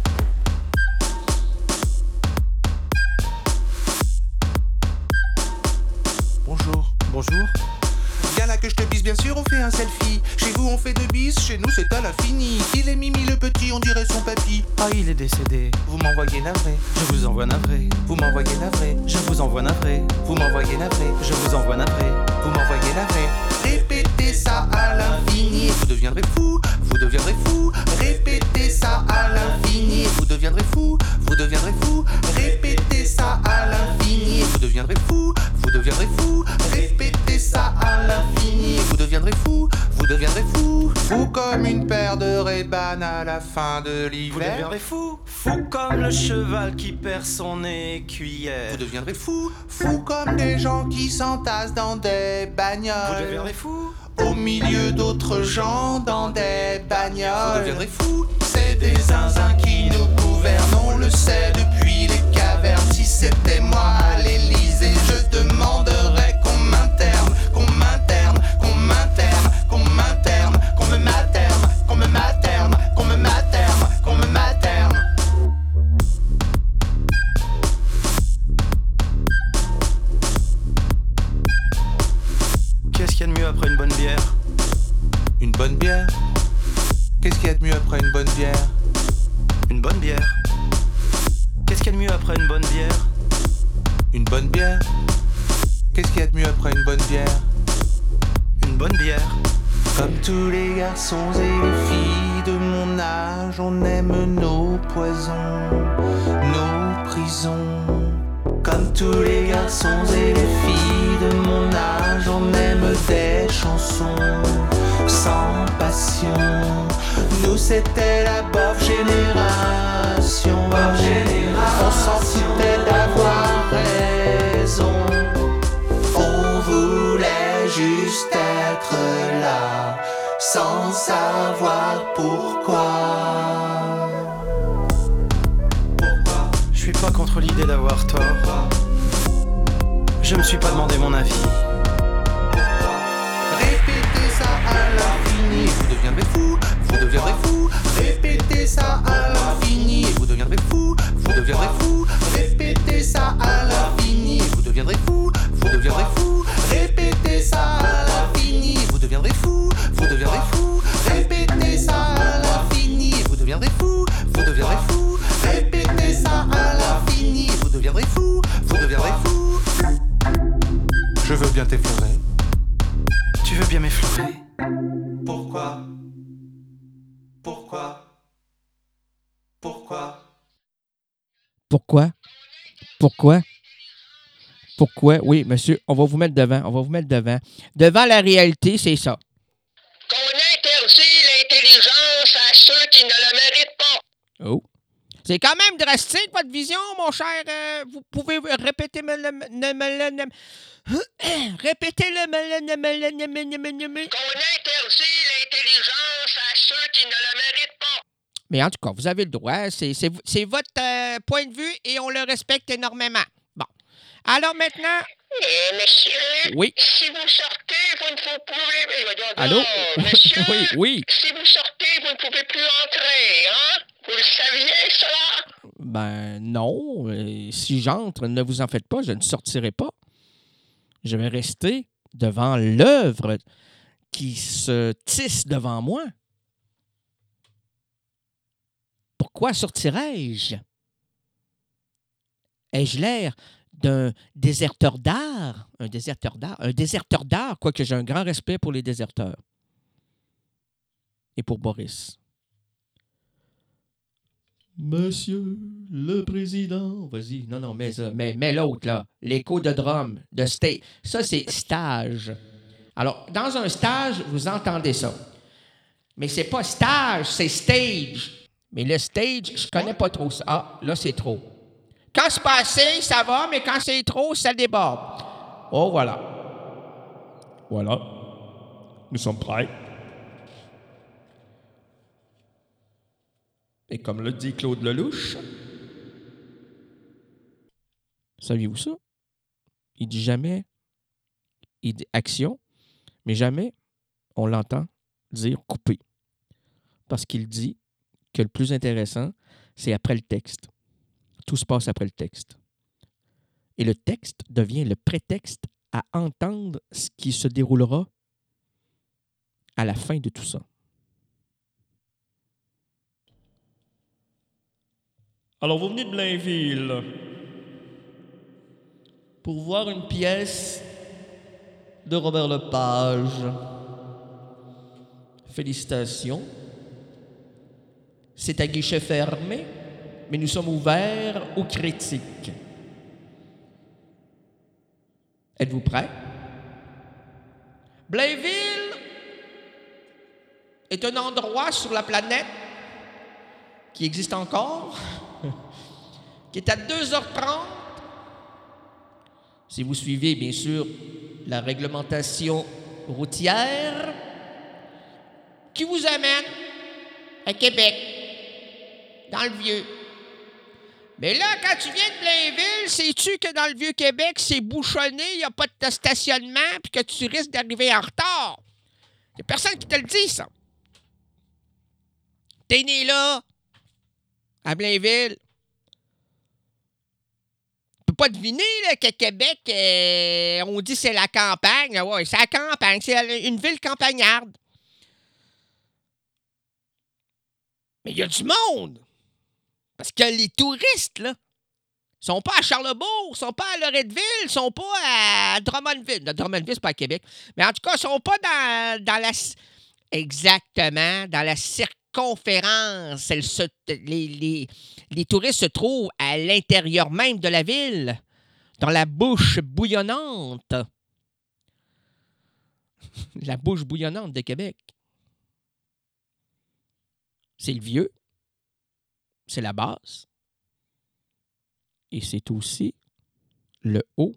Bonjour. Bonjour. Viens là que je te bise, bien sûr, on fait un selfie. Chez vous, on fait 2 bises, chez nous, c'est à l'infini. Il est Mimi le petit, on dirait son papy. Ah, il est décédé. Vous m'envoyez navré. Je vous envoie navré. Vous m'envoyez navré. Je vous envoie navré. Vous m'envoyez navré. Je vous envoie navré. Vous m'envoyez navré. Répétez ça à l'infini. Vous deviendrez fou. Vous deviendrez fou. Répétez ça à l'infini. Vous deviendrez fou. Vous deviendrez fou. Répétez ça à l'infini. Vous deviendrez fou. Vous deviendrez fou. Répétez ça à l'infini. Vous deviendrez fou. Vous deviendrez fou. Fou comme une paire de Ray-Ban à la fin de l'hiver. Vous deviendrez fou. Fou comme le cheval qui perd son écuyère. Vous deviendrez fou. Fou comme des gens qui s'entassent dans des bagnoles. Vous deviendrez fou. Au milieu d'autres gens dans des bagnoles. Vous deviendrez fou. C'est des zinzins qui nous gouvernent. On le sait depuis les cavernes. Si c'était moi à l'Élysée, et je demanderai qu'on m'interne, qu'on m'interne, qu'on m'interne, qu'on m'interne, qu'on me materne, qu'on me materne, qu'on me materne, qu'on me materne. Qu'est-ce qu'il y a de mieux après une bonne bière? Une bonne bière? Qu'est-ce qu'il y a de mieux après une bonne bière? Une bonne bière. Qu'est-ce qu'il y a de mieux après une bonne bière? Une bonne bière? Qu'est-ce qu'il y a de mieux après une bonne bière? Une bonne bière. Comme tous les garçons et les filles de mon âge, on aime nos poisons, nos prisons. Comme tous les garçons et les filles de mon âge, on aime des chansons sans passion. Nous c'était la bof génération. On s'en foutait d'avoir raison. On voulait juste être là, sans savoir pourquoi. Je suis pas contre l'idée d'avoir tort. Je me suis pas demandé mon avis. Répétez ça à l'infini, vous deviendrez fou, vous deviendrez fou. Répétez ça à l'infini, vous deviendrez fou, vous deviendrez fou. Répétez ça à l'infini, vous deviendrez fou, vous deviendrez fou. Répétez ça à l'infini, vous deviendrez fou, vous deviendrez fou. Répétez ça à l'infini, vous deviendrez fou, vous deviendrez fou. Répétez ça à l'infini, vous deviendrez fou, vous deviendrez fou. Je veux bien t'effleurer. Tu veux bien m'effleurer? Pourquoi? Pourquoi? Pourquoi? Pourquoi? Pourquoi? Pourquoi? Oui, monsieur, on va vous mettre devant. On va vous mettre devant. Devant la réalité, c'est ça. Qu'on interdit l'intelligence à ceux qui ne le méritent pas. Oh. C'est quand même drastique, votre vision, mon cher. Vous pouvez répéter répétez-le. Qu'on interdit l'intelligence à ceux qui ne le méritent pas. Mais en tout cas, vous avez le droit. C'est votre point de vue et on le respecte énormément. Bon. Alors maintenant... monsieur, oui. Si vous sortez, vous ne pouvez... Allô? Monsieur, oui, oui. Si vous sortez, vous ne pouvez plus entrer, hein? Vous le saviez, cela? Ben non. Si j'entre, ne vous en faites pas, je ne sortirai pas. Je vais rester devant l'œuvre qui se tisse devant moi. Pourquoi sortirais-je? Ai-je l'air d'un déserteur d'art? Un déserteur d'art, quoique j'ai un grand respect pour les déserteurs. Et pour Boris. Monsieur le Président. Vas-y, non, mais l'autre, là, l'écho de drum, de stage. Ça, c'est stage. Alors, dans un stage, vous entendez ça. Mais c'est pas stage, c'est stage. Mais le stage, je connais pas trop ça. Ah, là, c'est trop. Quand c'est pas assez, ça va, mais quand c'est trop, ça déborde. Oh, voilà. Voilà. Nous sommes prêts. Et comme le dit Claude Lelouch, saviez-vous ça? Il dit jamais, il dit action, mais jamais on l'entend dire couper. Parce qu'il dit que le plus intéressant, c'est après le texte. Tout se passe après le texte. Et le texte devient le prétexte à entendre ce qui se déroulera à la fin de tout ça. Alors, vous venez de Blainville pour voir une pièce de Robert Lepage. Félicitations. C'est à guichet fermé, mais nous sommes ouverts aux critiques. Êtes-vous prêts? Blainville est un endroit sur la planète qui existe encore, qui est à 2h30. Si vous suivez, bien sûr, la réglementation routière qui vous amène à Québec, dans le vieux. Mais là, quand tu viens de Blainville, sais-tu que dans le Vieux-Québec, c'est bouchonné, il n'y a pas de stationnement, puis que tu risques d'arriver en retard? Il n'y a personne qui te le dit, ça. T'es né là, à Blainville. Tu peux pas deviner là, que Québec, on dit c'est la campagne. Ouais, c'est la campagne, c'est une ville campagnarde. Mais il y a du monde. Parce que les touristes, là, sont pas à Charlebourg, sont pas à Loretteville, sont pas à Drummondville. Drummondville, c'est pas à Québec. Mais en tout cas, ils sont pas dans la... Exactement, dans la circonférence. Les touristes se trouvent à l'intérieur même de la ville, dans la bouche bouillonnante. La bouche bouillonnante de Québec. C'est le vieux. C'est la base. Et c'est aussi le haut.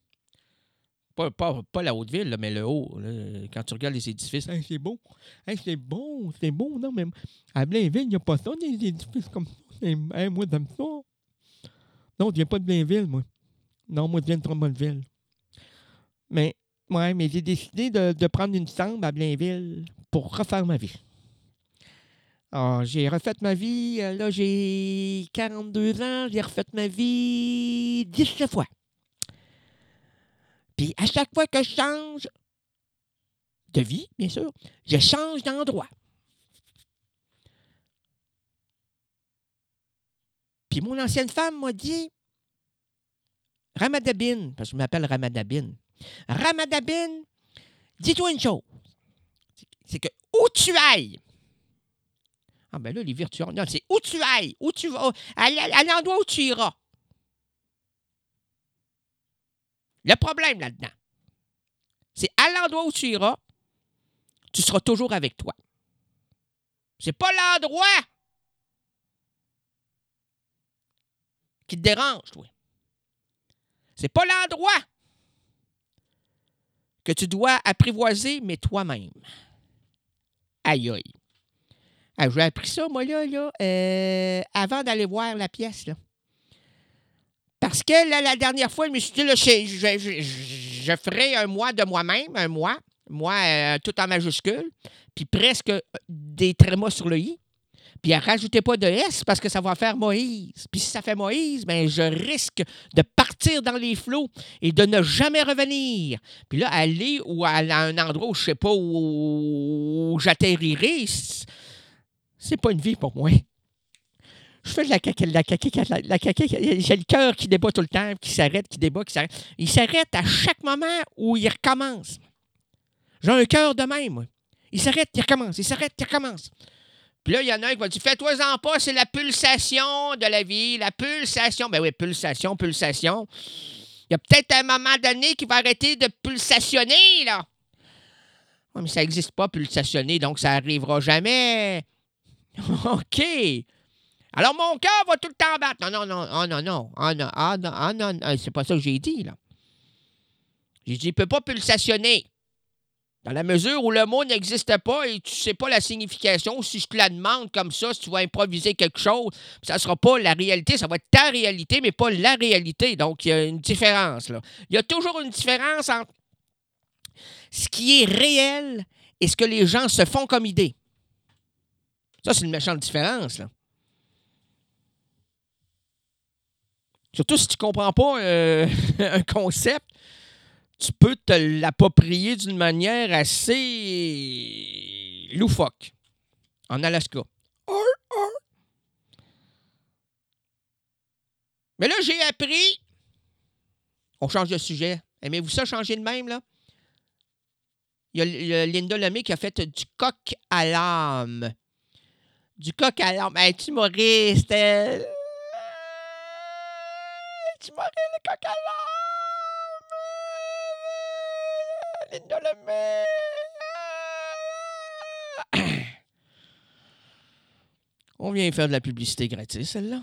Pas la haute ville, là, mais le haut. Là, quand tu regardes les édifices, hey, c'est beau. Hey, c'est beau. Non, mais à Blainville, il n'y a pas ça, des édifices comme ça. Hey, moi, j'aime ça. Non, je viens pas de Blainville, moi. Non, moi, je viens de Drummondville. Mais j'ai décidé de prendre une chambre à Blainville pour refaire ma vie. Alors, j'ai refait ma vie. Là, j'ai 42 ans. J'ai refait ma vie 17 fois. Puis, à chaque fois que je change de vie, bien sûr, je change d'endroit. Puis, mon ancienne femme m'a dit, Ramadabine, parce que je m'appelle Ramadabine. Ramadabine, dis-toi une chose. C'est que où tu ailles, ah ben là, les virtuels, non, c'est où tu ailles, où tu vas, à l'endroit où tu iras. Le problème là-dedans, c'est à l'endroit où tu iras, tu seras toujours avec toi. C'est pas l'endroit qui te dérange, toi. C'est pas l'endroit que tu dois apprivoiser, mais toi-même. Aïe, aïe. Ah, j'ai appris ça, moi, là avant d'aller voir la pièce, là. Parce que, là, la dernière fois, je me suis dit, là, je ferai un mois de moi-même, moi, tout en majuscule, puis presque des trémas sur le i. Puis, rajoutez pas de S parce que ça va faire Moïse. Puis, si ça fait Moïse, bien, je risque de partir dans les flots et de ne jamais revenir. Puis là, aller ou à un endroit où je sais pas où j'atterrirai, c'est pas une vie pour moi. Je fais de la caca, j'ai le cœur qui débat tout le temps, qui s'arrête, qui débat, qui s'arrête. Il s'arrête à chaque moment où il recommence. J'ai un cœur de même, moi. Il s'arrête, il recommence, il s'arrête, il recommence. Puis là, il y en a un qui va dire, fais-toi-en pas, c'est la pulsation de la vie, la pulsation. Ben oui, pulsation. Il y a peut-être un moment donné qui va arrêter de pulsationner, là. Oui, mais ça n'existe pas, pulsationner, donc ça n'arrivera jamais. OK. Alors, mon cœur va tout le temps battre. Non. C'est pas ça que j'ai dit, là. J'ai dit, il ne peut pas pulsationner. Dans la mesure où le mot n'existe pas et tu ne sais pas la signification, si je te la demande comme ça, si tu vas improviser quelque chose, ça ne sera pas la réalité, ça va être ta réalité, mais pas la réalité. Donc, il y a une différence, là. Il y a toujours une différence entre ce qui est réel et ce que les gens se font comme idée. Ça, c'est une méchante différence, là. Surtout si tu ne comprends pas un concept, tu peux te l'approprier d'une manière assez loufoque. En Alaska. Mais là, j'ai appris... On change de sujet. Aimez-vous ça, changer de même, là? Il y a Linda Lemay qui a fait du coq à l'âme. Du coq à l'âme. Hey, tu humoriste, elle... Tu m'aurais le coq à l'âme. Linda Lemay. On vient faire de la publicité gratuite, celle-là.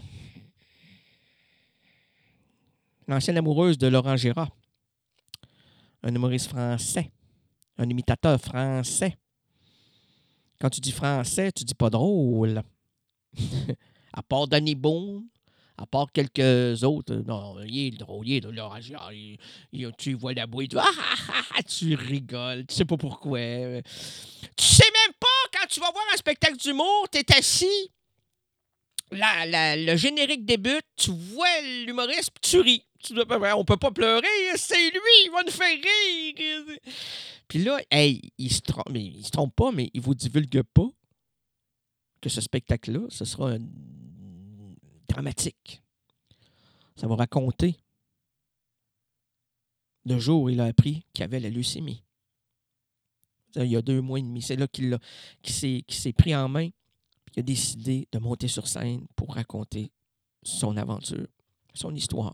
L'ancienne amoureuse de Laurent Gérard. Un humoriste français. Un imitateur français. Quand tu dis français, tu dis pas drôle. À part Danny Boone, À part quelques autres, non, il est drôle, là, tu vois la bouille, tu rigoles, tu sais pas pourquoi. Tu sais même pas, quand tu vas voir un spectacle d'humour, t'es assis, le générique débute, tu vois l'humoriste, puis tu ris. On peut pas pleurer, c'est lui, il va nous faire rire. Puis là, il se trompe pas, mais il vous divulgue pas que ce spectacle-là, ce sera dramatique. Ça va raconter le jour où il a appris qu'il avait la leucémie. Il y a 2 mois et demi. C'est là qu'il s'est pris en main. Puis il a décidé de monter sur scène pour raconter son aventure, son histoire.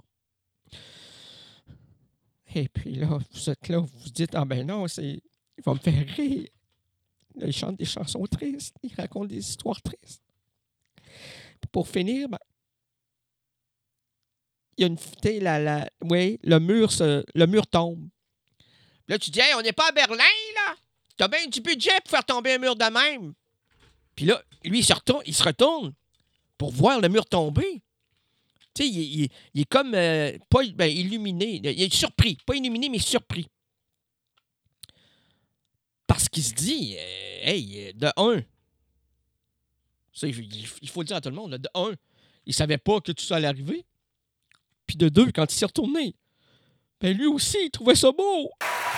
Et puis là, vous êtes là, vous vous dites, ah ben non, il va me faire rire. Là, il chante des chansons tristes, il raconte des histoires tristes. Pour finir, ben, il y a le mur tombe. Là, tu dis, hey, on n'est pas à Berlin, là. T'as bien du budget pour faire tomber un mur de même. Puis là, lui, il se retourne pour voir le mur tomber. Tu sais, il est comme pas illuminé. Il est surpris. Pas illuminé, mais surpris. Parce qu'il se dit, hey, de un, il faut le dire à tout le monde, là, de un, il savait pas que tout ça allait arriver. Puis de 2, quand il s'est retourné, ben lui aussi, il trouvait ça beau.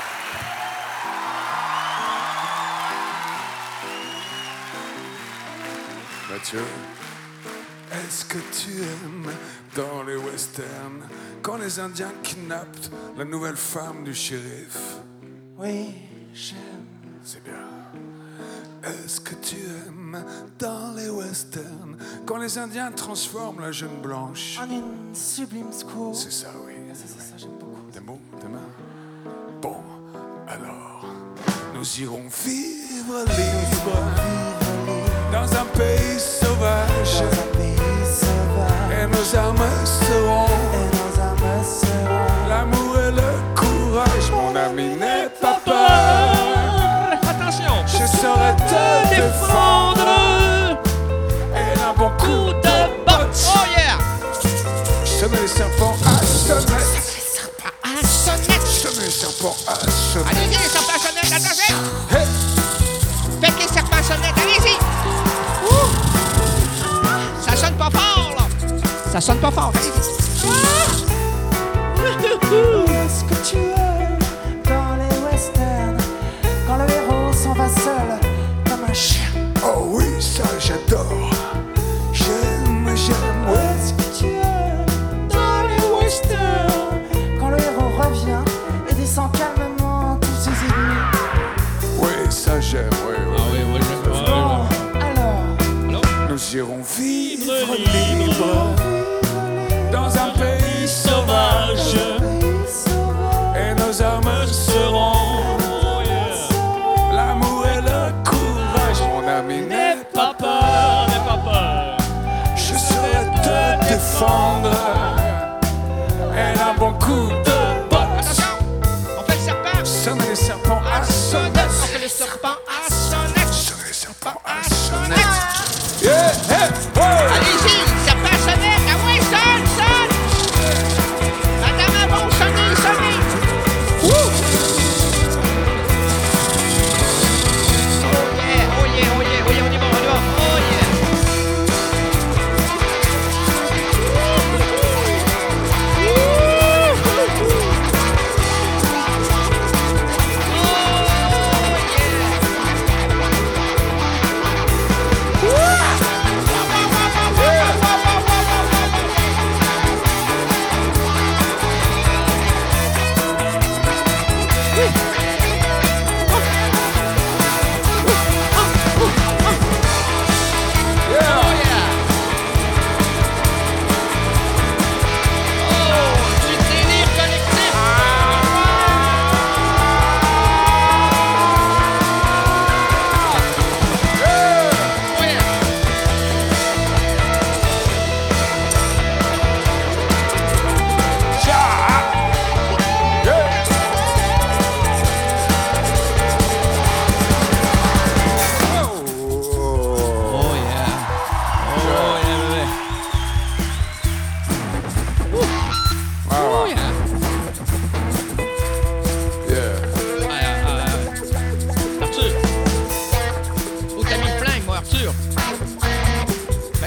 Mathieu, est-ce que tu aimes dans les westerns quand les Indiens kidnappent la nouvelle femme du shérif? Oui, j'aime. C'est bien. Est-ce que tu aimes dans les westerns quand les Indiens transforment la jeune blanche en une sublime squaw? C'est ça, oui. Ça, j'aime beaucoup. T'aimes beau, t'aimes bien? Bon, alors, nous irons vivre libre dans un pays sauvage. Et nos armes seront l'amour et le courage. Mon ami, n'aie pas peur. Je saurais te défendre et un bon coup de botte. Oh yeah! Semer les serpents à sonnette. Semer les serpents à sonnette. Allez-y, les serpents à sonnette, attention! Hey. Faites les serpents à sonnette, allez-y! Ça sonne pas fort, là! Ça sonne pas fort, allez-y! Est-ce que tu aimes dans les westerns quand le héros s'en va seul comme un chien? Oh oui, ça j'adore. J'aime. Est-ce que tu aimes dans les westerns quand le héros revient et descend calmement tous ses ennemis? Oui, ça j'aime, oui. Ah oui, j'aime. Bon, alors, nous irons vivre libre dans un pays sauvage. Et nos armes seront l'amour et le courage. Mon ami, n'aie pas peur, je saurais te défendre. Et un bon coup de botte. Attention! On fait le serpent! Sonner les serpents à sonnette. On fait le serpent à sonnette! Sonner les serpents à sonnette. Yeah, hey, oh. Allez-y, serpent à sonnette! Ah ouais, sonne! Madame Avon, sonnez! Wouh! Oh yeah, on y va, oh yeah!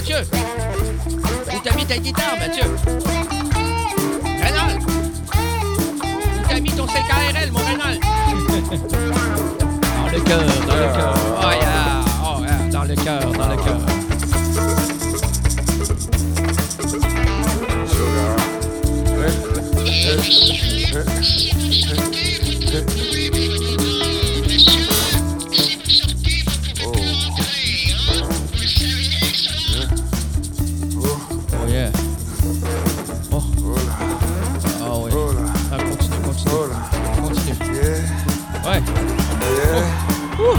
Mathieu. Où t'as mis ta guitare, Mathieu? Rénal. Où t'as mis ton CKRL, mon Rénal? Dans le cœur, dans le cœur. Oh, yeah. Oh, yeah. Dans le cœur, dans le cœur. Oh yeah. Oh. Ah ouais. Ah, continue. Ouais. Oh.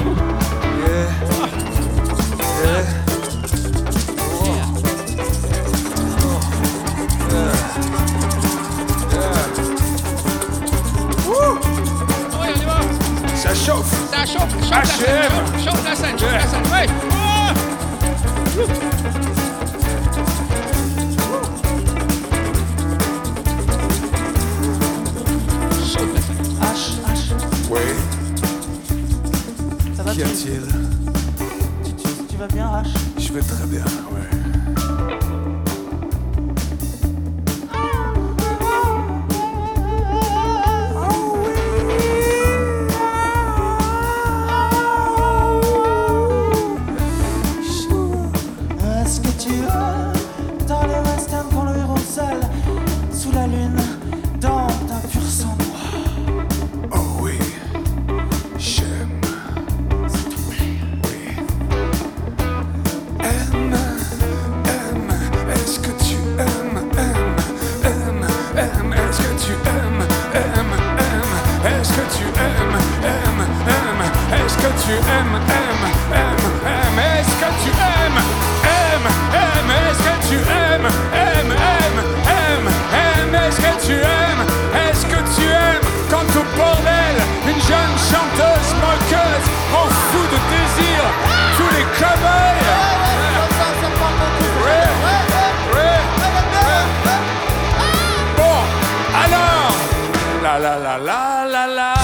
Ça chauffe. Ça chauffe la scène. Chauffe la scène. Ouais. Oui. Ça va? Qu'y a-t-il? Tu vas bien, H? Je vais très bien, ouais. Est-ce que tu es dans les westerns quand le héros seul sous la lune dans un pur sang noir? Oh oui, j'aime. S'il te plaît. Oui. Aime, est-ce que tu aimes? Est-ce que tu aimes? Est-ce que tu aimes? Est-ce que tu aimes? Est-ce que tu aimes? Est-ce que tu aimes? Est-ce que tu aimes? Est-ce que tu aimes quand au bordel une jeune chanteuse moqueuse en fou de désir tous les cow-boys? Bon, alors, la la la la la la.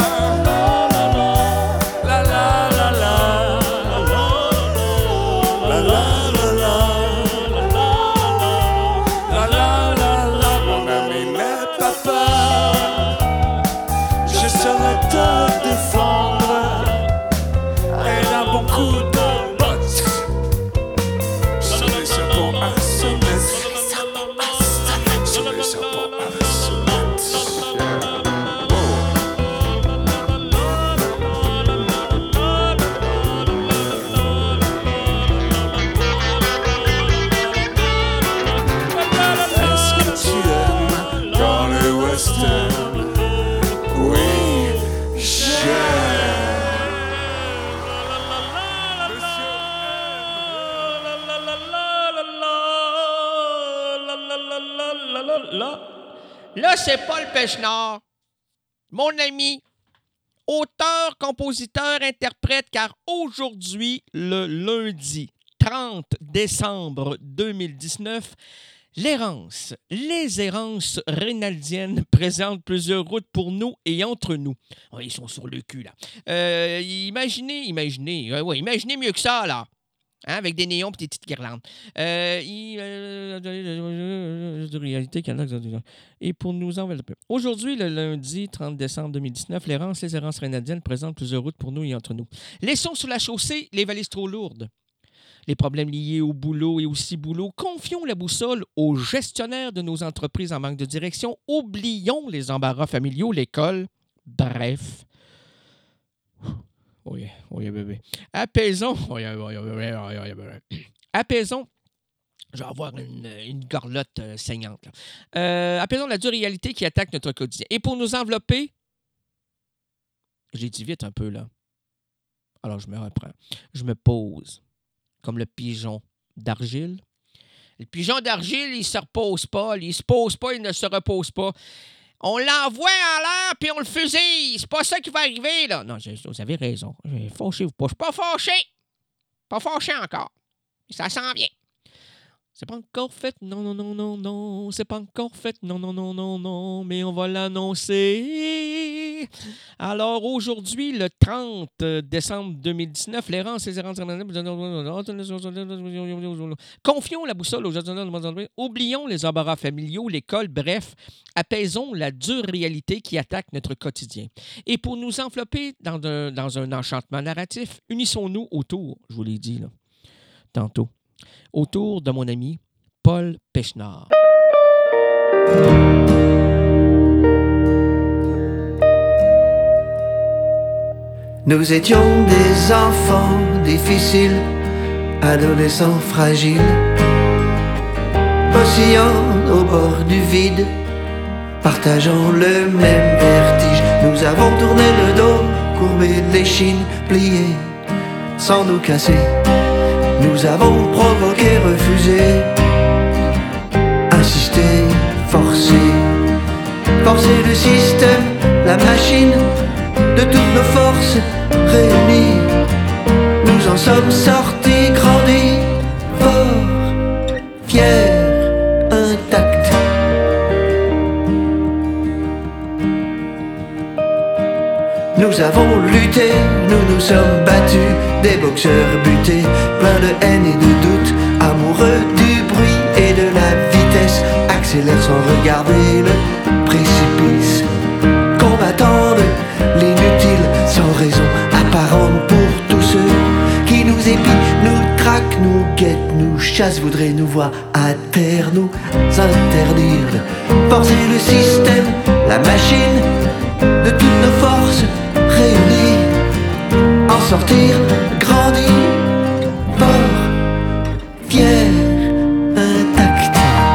Là, c'est Paul Pechnard, mon ami, auteur, compositeur, interprète, car aujourd'hui, le lundi 30 décembre 2019, les errances rénaldiennes présentent plusieurs routes pour nous et entre nous. Oh, ils sont sur le cul, là. Imaginez mieux que ça, là. Hein, avec des néons et des petites guirlandes. Et pour nous envelopper. Aujourd'hui, le lundi 30 décembre 2019, les errances rénadiennes présentent plusieurs routes pour nous et entre nous. Laissons sur la chaussée les valises trop lourdes. Les problèmes liés au boulot et aussi boulot. Confions la boussole aux gestionnaires de nos entreprises en manque de direction. Oublions les embarras familiaux, l'école. Bref. Oui, bébé. Apaisons. Apaisons. Je vais avoir une gorlotte saignante. Apaisons la dure réalité qui attaque notre quotidien. Et pour nous envelopper, j'ai dit vite un peu, là. Alors, je me reprends. Je me pose comme le pigeon d'argile. Le pigeon d'argile, il se repose pas. Il se pose pas, il ne se repose pas. On l'envoie en l'air, puis on le fusille. C'est pas ça qui va arriver, là. Non, vous avez raison. Fâchez-vous pas. Je suis pas fâché. Pas fâché encore. Ça s'en vient. C'est pas encore fait. Non. C'est pas encore fait. Non. Mais on va l'annoncer. Alors, aujourd'hui, le 30 décembre 2019, l'errance des errances... Confions la boussole aux autres... Oublions les embarras familiaux, l'école, bref, apaisons la dure réalité qui attaque notre quotidien. Et pour nous envelopper dans un enchantement narratif, unissons-nous autour, je vous l'ai dit là, tantôt, autour de mon ami Paul Pechnard. Nous étions des enfants difficiles, adolescents fragiles, oscillant au bord du vide, partageant le même vertige. Nous avons tourné le dos, courbé l'échine, plié, sans nous casser. Nous avons provoqué, refusé, insisté, forcé le système, la machine, de toutes nos forces réunies. Nous en sommes sortis, grandis, forts, fiers, intacts. Nous avons lutté, nous nous sommes battus, des boxeurs butés, pleins de haine et de doute, amoureux du bruit et de la vitesse, accélèrent sans regarder le précipice, combattant de l'inutile, sans raison apparente pour tous ceux qui nous épient, nous traquent, nous guettent, nous chassent, voudraient nous voir à terre, nous interdire de forcer le système, la machine, de toutes nos forces réunies, en sortir, grandir, fort, fier, intact.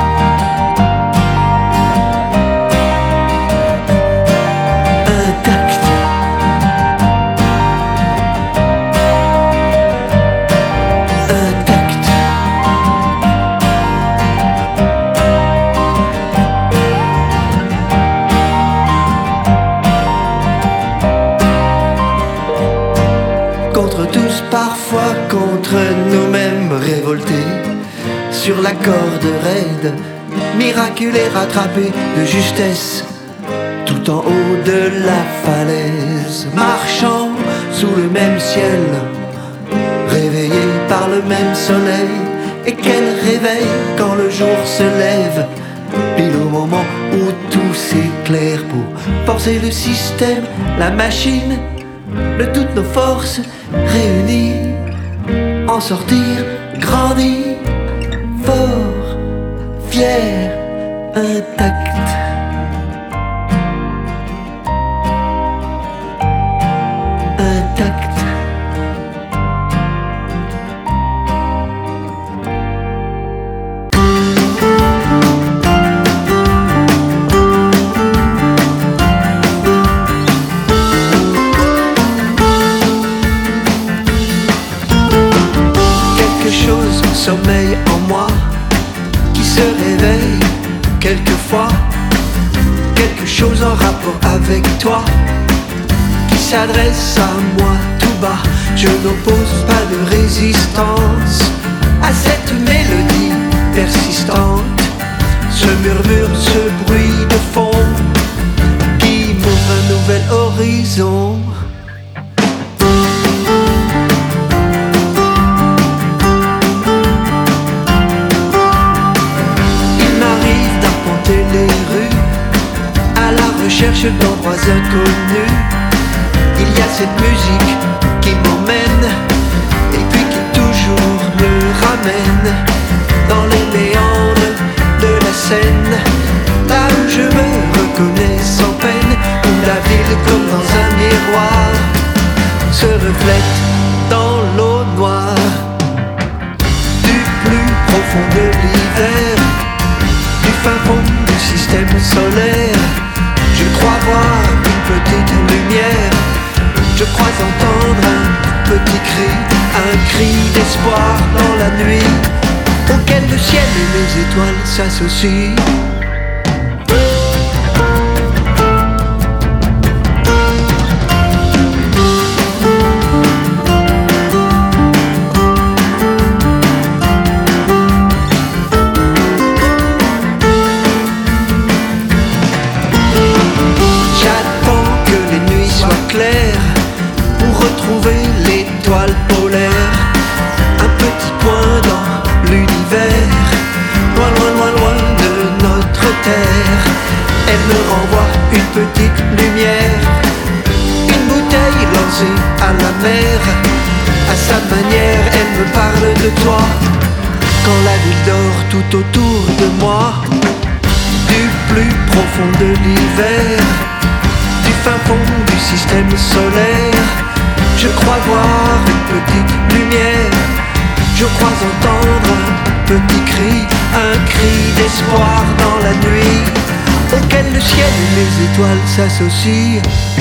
Parfois contre nous-mêmes révoltés, sur la corde raide, miraculés rattrapés de justesse, tout en haut de la falaise, marchant sous le même ciel, réveillés par le même soleil. Et quel réveil quand le jour se lève, pile au moment où tout s'éclaire, pour forcer le système, la machine, de toutes nos forces réunies, en sortir, grandir, fort, fier, intact. Intact. Sommeil en moi qui se réveille quelquefois, quelque chose en rapport avec toi qui s'adresse à moi tout bas. Je n'oppose pas de résistance à cette mélodie persistante, ce murmure, ce bruit de fond qui m'ouvre un nouvel horizon. Recherche d'endroits inconnus, il y a cette musique qui m'emmène et puis qui toujours me ramène dans les méandres de la Seine, là où je me reconnais sans peine, où la ville comme dans un miroir se reflète dans l'eau noire du plus profond de l'hiver, du fin fond du système solaire. Je crois voir une petite lumière, je crois entendre un petit cri, un cri d'espoir dans la nuit, auquel le ciel et les étoiles s'associent. terre. Elle me renvoie une petite lumière, une bouteille lancée à la mer. À sa manière, elle me parle de toi. Quand la ville dort tout autour de moi, du plus profond de l'hiver, du fin fond du système solaire, je crois voir une petite lumière. Je crois entendre un petit cri, un cri d'espoir dans la nuit, auquel le ciel et les étoiles s'associent.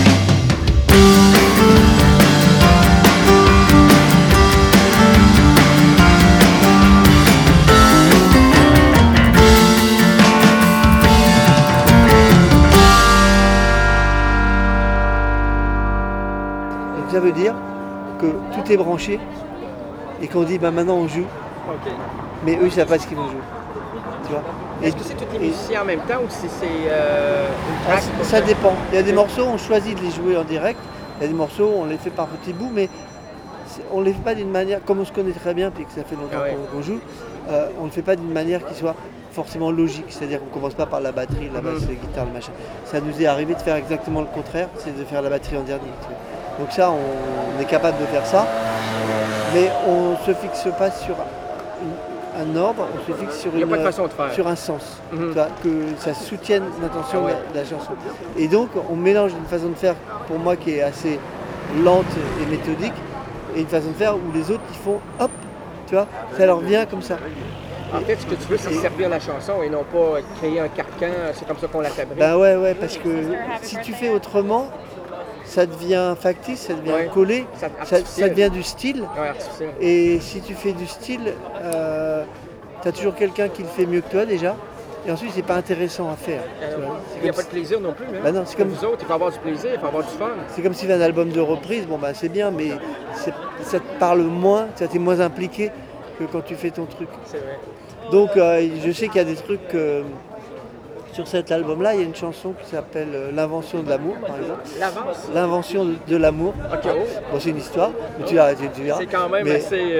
Ça veut dire que tout est branché et qu'on dit maintenant on joue, mais eux ils savent pas ce qu'ils vont jouer. Tu vois. Est-ce que c'est tous les musiciens en même temps ou si c'est une track? Ça dépend. Il y a des morceaux, on choisit de les jouer en direct. Il y a des morceaux, on les fait par petits bouts, mais on ne les fait pas d'une manière, comme on se connaît très bien, puis que ça fait longtemps qu'on joue, on ne le fait pas d'une manière qui soit forcément logique. C'est-à-dire qu'on ne commence pas par la batterie, la basse, la guitare, le machin. Ça nous est arrivé de faire exactement le contraire, c'est de faire la batterie en dernier. Tu vois. Donc ça, on est capable de faire ça, mais on ne se fixe pas sur un ordre, on se fixe sur un sens, tu vois, que ça soutienne l'intention de la chanson. Et donc, on mélange une façon de faire, pour moi, qui est assez lente et méthodique, et une façon de faire où les autres, ils font hop, tu vois, ça leur vient comme ça. En fait, ce que tu veux, c'est servir la chanson et non pas créer un carcan, c'est comme ça qu'on la fabrique. Ben ouais, parce que si tu fais autrement, ça devient factice, ça devient collé, ça devient du style. Et si tu fais du style, tu as toujours quelqu'un qui le fait mieux que toi déjà. Et ensuite, c'est pas intéressant à faire. Il n'y a pas de plaisir non plus. Hein? Ben non, c'est comme vous autres, il faut avoir du plaisir, il faut avoir du fun. C'est comme si tu fais un album de reprise, bon ben c'est bien, mais ça te parle moins, tu es moins impliqué que quand tu fais ton truc. C'est vrai. Donc je sais qu'il y a des trucs... Sur cet album-là, il y a une chanson qui s'appelle L'invention de l'amour, par exemple. L'invention de l'amour. Okay, Bon, c'est une histoire, mais tu verras. C'est quand même assez...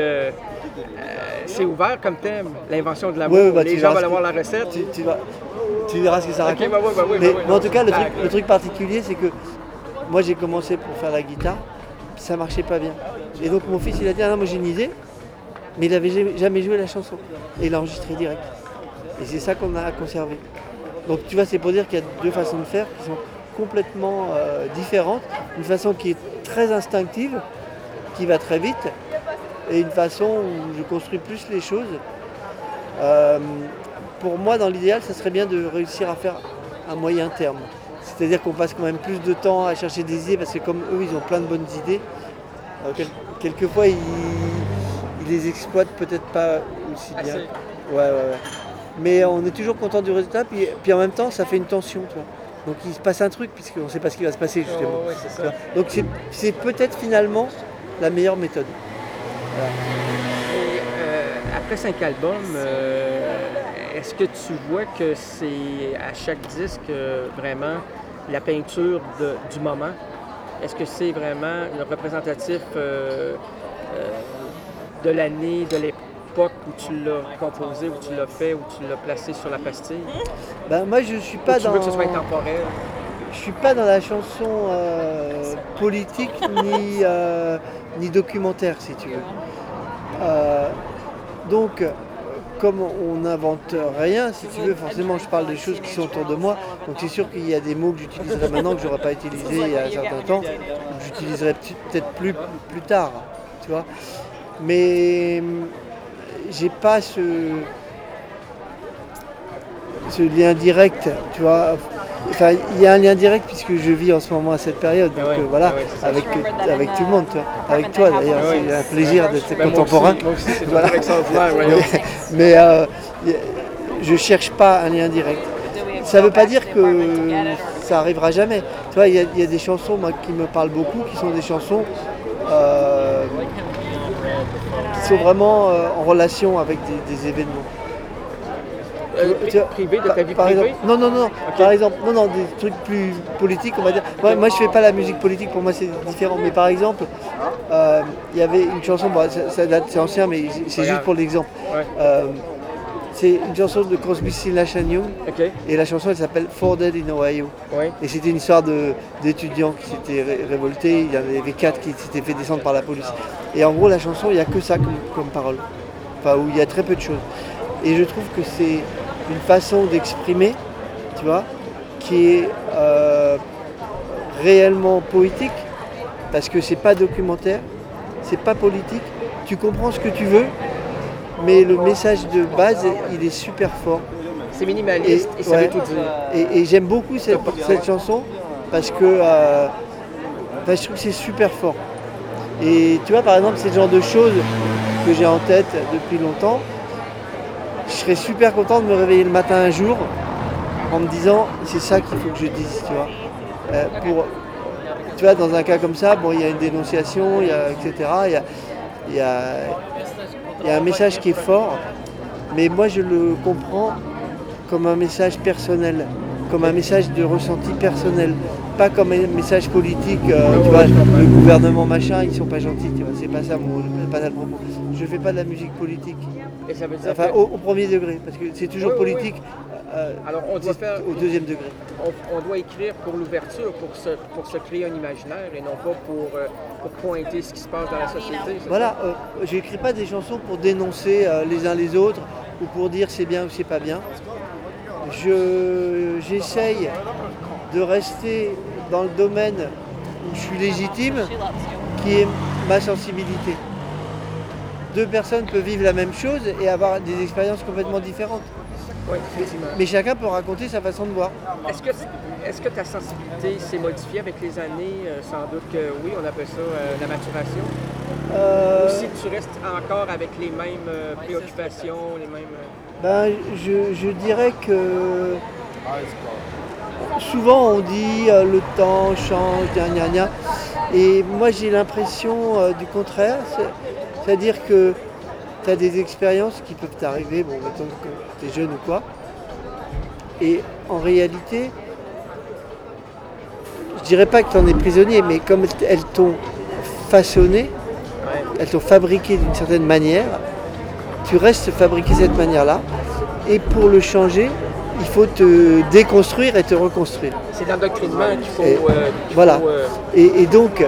c'est ouvert comme thème, l'invention de l'amour. Les gens veulent avoir la recette. Tu verras ce que ça raconte. Mais en tout cas, le truc particulier, c'est que moi, j'ai commencé pour faire la guitare, ça marchait pas bien. Et donc, mon fils, il a dit, ah non, moi j'ai une idée, mais il n'avait jamais joué la chanson. Et il l'a enregistré direct. Et c'est ça qu'on a conservé. Donc tu vois, c'est pour dire qu'il y a deux façons de faire qui sont complètement différentes. Une façon qui est très instinctive, qui va très vite, et une façon où je construis plus les choses. Pour moi, dans l'idéal, ça serait bien de réussir à faire un moyen terme. C'est-à-dire qu'on passe quand même plus de temps à chercher des idées, parce que comme eux, ils ont plein de bonnes idées, quelquefois, ils les exploitent peut-être pas aussi bien. Ouais. Mais on est toujours content du résultat, puis en même temps, ça fait une tension, tu vois. Donc il se passe un truc, puisqu'on ne sait pas ce qui va se passer, justement. C'est ça. Donc c'est peut-être finalement la meilleure méthode. Voilà. Et, après 5 albums, est-ce que tu vois que c'est à chaque disque vraiment la peinture du moment? Est-ce que c'est vraiment représentatif de l'année, de l'époque où tu l'as composé, où tu l'as fait, où tu l'as placé sur la pastille? Ben, moi, je suis pas tu veux que ce soit intemporel? Je suis pas dans la chanson politique ni documentaire, si tu veux. Donc, comme on n'invente rien, si tu veux, forcément, je parle des choses qui sont autour de moi. Donc, c'est sûr qu'il y a des mots que j'utiliserai maintenant que j'aurais pas utilisés il y a un certain temps, que j'utiliserai peut-être plus tard, tu vois. Mais j'ai pas ce lien direct, tu vois. Enfin, il y a un lien direct puisque je vis en ce moment à cette période, donc voilà, avec tout le monde, tu vois. Avec toi d'ailleurs, c'est un plaisir d'être contemporain. Moi aussi, c'est voilà. Mais je cherche pas un lien direct. Ça veut pas dire que ça arrivera jamais. Tu vois, il y a des chansons moi, qui me parlent beaucoup, qui sont des chansons qui sont vraiment en relation avec des événements. Privé de ta vie par privée? exemple, non. Okay. Par exemple, non, des trucs plus politiques, on va dire. Moi, je fais pas la musique politique, pour moi c'est différent. Mais par exemple, il y avait une chanson, bon, ça date, c'est ancien, mais c'est juste pour l'exemple. C'est une chanson de Crosby, Stills, Nash & Young. OK. Et la chanson, elle s'appelle Four Dead in Ohio. Oui. Et c'était une histoire d'étudiants qui s'étaient révoltés. Il y en avait 4 qui s'étaient fait descendre par la police. Et en gros, la chanson, il n'y a que ça comme parole. Enfin, où il y a très peu de choses. Et je trouve que c'est une façon d'exprimer, tu vois, qui est réellement poétique, parce que c'est pas documentaire, c'est pas politique. Tu comprends ce que tu veux, mais le message de base, il est super fort. C'est minimaliste et ça veut tout dire. Et j'aime beaucoup cette chanson parce que je trouve que c'est super fort. Et tu vois, par exemple, c'est le genre de choses que j'ai en tête depuis longtemps. Je serais super content de me réveiller le matin un jour en me disant c'est ça qu'il faut que je dise, tu vois. Tu vois, dans un cas comme ça, bon, il y a une dénonciation, etc. Il y a un message qui est fort, mais moi je le comprends comme un message personnel, comme un message de ressenti personnel, pas comme un message politique, tu vois, le gouvernement machin, ils sont pas gentils, tu vois, c'est pas ça le propos. Je fais pas de la musique politique, Et ça veut dire enfin que- au premier degré, parce que c'est toujours Oui, oui, politique Alors, on doit faire... au deuxième degré. On doit écrire pour l'ouverture, pour se créer un imaginaire et non pas pour pointer ce qui se passe dans la société. c'est Voilà, ça? j'écris pas des chansons pour dénoncer les uns les autres ou pour dire c'est bien ou c'est pas bien. J'essaye de rester dans le domaine où je suis légitime, qui est ma sensibilité. Deux personnes peuvent vivre la même chose et avoir des expériences complètement différentes. Oui, effectivement. Mais chacun peut raconter sa façon de voir. Est-ce que ta sensibilité s'est modifiée avec les années? Sans doute que oui, on appelle ça la maturation. Ou si tu restes encore avec les mêmes préoccupations, les mêmes... Ben, je dirais que souvent on dit le temps change, gna gna gna. Et moi j'ai l'impression du contraire, c'est-à-dire que tu as des expériences qui peuvent t'arriver, bon, mettons que tu es jeune ou quoi. Et en réalité, je dirais pas que tu en es prisonnier, mais comme elles t'ont façonné, elles t'ont fabriqué d'une certaine manière, tu restes fabriqué de cette manière-là. Et pour le changer, il faut te déconstruire et te reconstruire. C'est l'endoctrinement qu'il faut... Et, voilà. Et donc,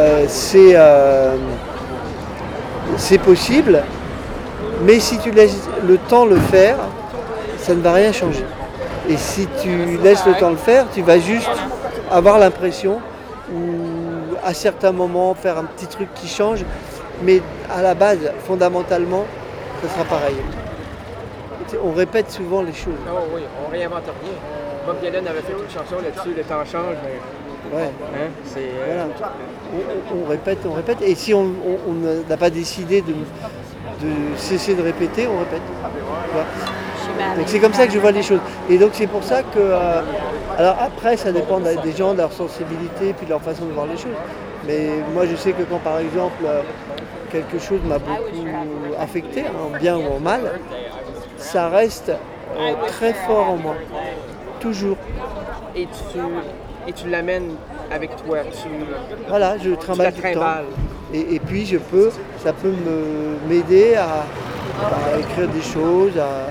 c'est possible, mais si tu laisses le temps le faire, ça ne va rien changer. Et si tu laisses le temps le faire, tu vas juste avoir l'impression, ou à certains moments, faire un petit truc qui change, mais à la base, fondamentalement, ça sera pareil. On répète souvent les choses. Oh oui, on réinvente rien. Bob Dylan avait fait une chanson là-dessus, le temps change, mais... Ouais. Hein, c'est... Voilà. On répète. Et si on n'a pas décidé de cesser de répéter, on répète. Tu vois. Donc c'est comme ça que je vois les choses. Et donc c'est pour ça que... alors après, ça dépend des gens, de leur sensibilité, puis de leur façon de voir les choses. Mais moi je sais que quand par exemple quelque chose m'a beaucoup affecté, en bien ou en mal, ça reste très fort en moi. Toujours. Et tu l'amènes avec toi. Voilà, je trimballe tu tout le temps. trimbales. Et puis ça peut m'aider à écrire des choses,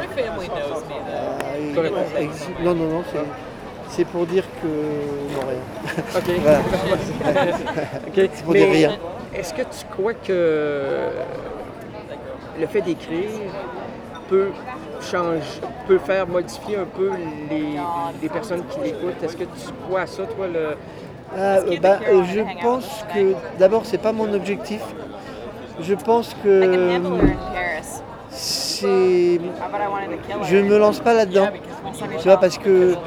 non, c'est pour dire que non, rien. OK. Voilà. OK. C'est pour dire rien. Est-ce que tu crois que le fait d'écrire peut faire modifier un peu les personnes qui l'écoutent? Est-ce que tu crois à ça, toi, je pense que d'abord c'est pas mon objectif. Je pense que je ne me lance pas là-dedans. Tu vois, parce que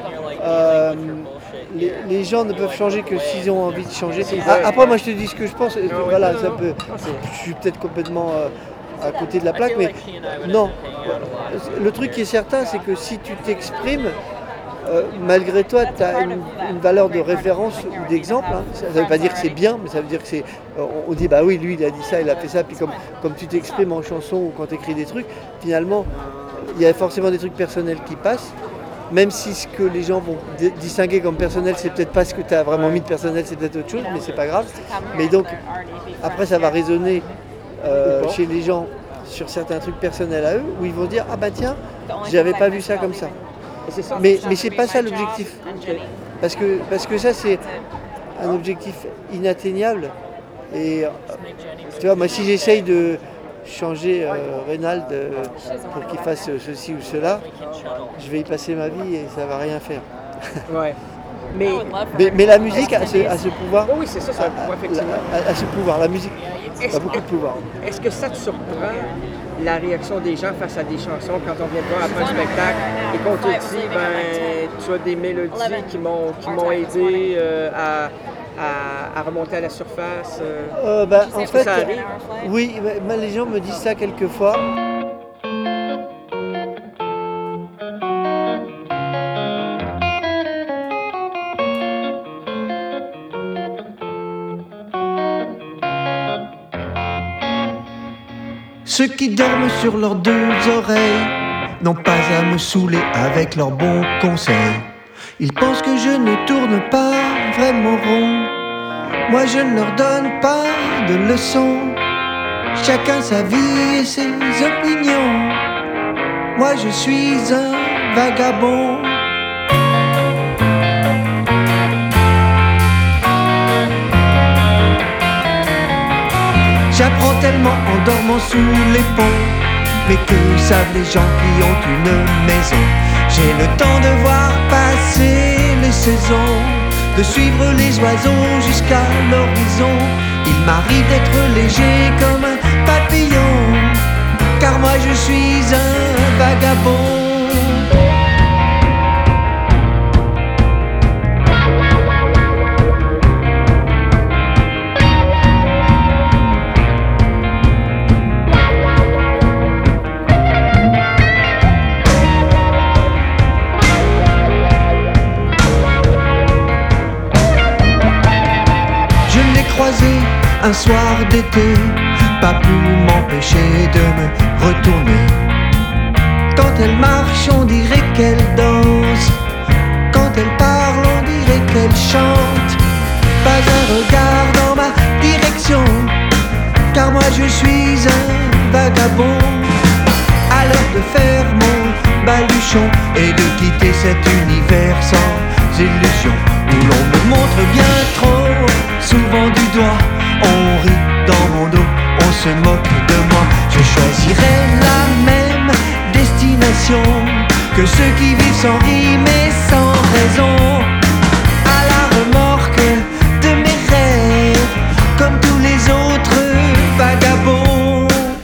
les gens ne peuvent changer que s'ils ont envie de changer. Après moi je te dis ce que je pense. Voilà, ça peut. Je suis peut-être complètement à côté de la plaque, mais non. Le truc qui est certain, c'est que si tu t'exprimes, malgré toi, tu as une valeur de référence ou d'exemple. Hein. Ça ne veut pas dire que c'est bien, mais ça veut dire que c'est... On dit, bah oui, lui, il a dit ça, il a fait ça. Puis comme tu t'exprimes en chanson ou quand tu écris des trucs, finalement, il y a forcément des trucs personnels qui passent. Même si ce que les gens vont distinguer comme personnel, c'est peut-être pas ce que tu as vraiment mis de personnel, c'est peut-être autre chose, mais c'est pas grave. Mais donc, après, ça va résonner chez les gens sur certains trucs personnels à eux, où ils vont dire « Ah bah tiens, j'avais pas vu ça comme ça ». Mais c'est pas ça l'objectif. Parce que ça, c'est un objectif inatteignable. Et tu vois, moi, si j'essaye de changer Reynald pour qu'il fasse ceci ou cela, je vais y passer ma vie et ça va rien faire. Ouais. Mais la musique a ce pouvoir. Oui, c'est ça, effectivement. A ce pouvoir. La musique a beaucoup de pouvoir. Est-ce que ça te surprend, la réaction des gens face à des chansons quand on vient te voir après un spectacle et qu'on te dit, ben, tu as des mélodies qui m'ont aidé à remonter à la surface? En fait, ça arrive? Oui, les gens me disent ça quelquefois. Ceux qui dorment sur leurs deux oreilles n'ont pas à me saouler avec leurs bons conseils. Ils pensent que je ne tourne pas vraiment rond. Moi je ne leur donne pas de leçons. Chacun sa vie et ses opinions. Moi je suis un vagabond. J'apprends tellement en dormant sous les ponts. Mais que savent les gens qui ont une maison? J'ai le temps de voir passer les saisons, de suivre les oiseaux jusqu'à l'horizon. Il m'arrive d'être léger comme un papillon, car moi je suis un vagabond. Un soir d'été, pas pu m'empêcher de me retourner. Quand elle marche, on dirait qu'elle danse. Quand elle parle, on dirait qu'elle chante. Pas un regard dans ma direction, car moi je suis un vagabond. À l'heure de faire mon baluchon et de quitter cet univers sans illusion, où l'on me montre bien trop souvent du doigt. On rit dans mon dos, on se moque de moi. Je choisirai la même destination que ceux qui vivent sans rime et sans raison. À la remorque de mes rêves, comme tous les autres vagabonds.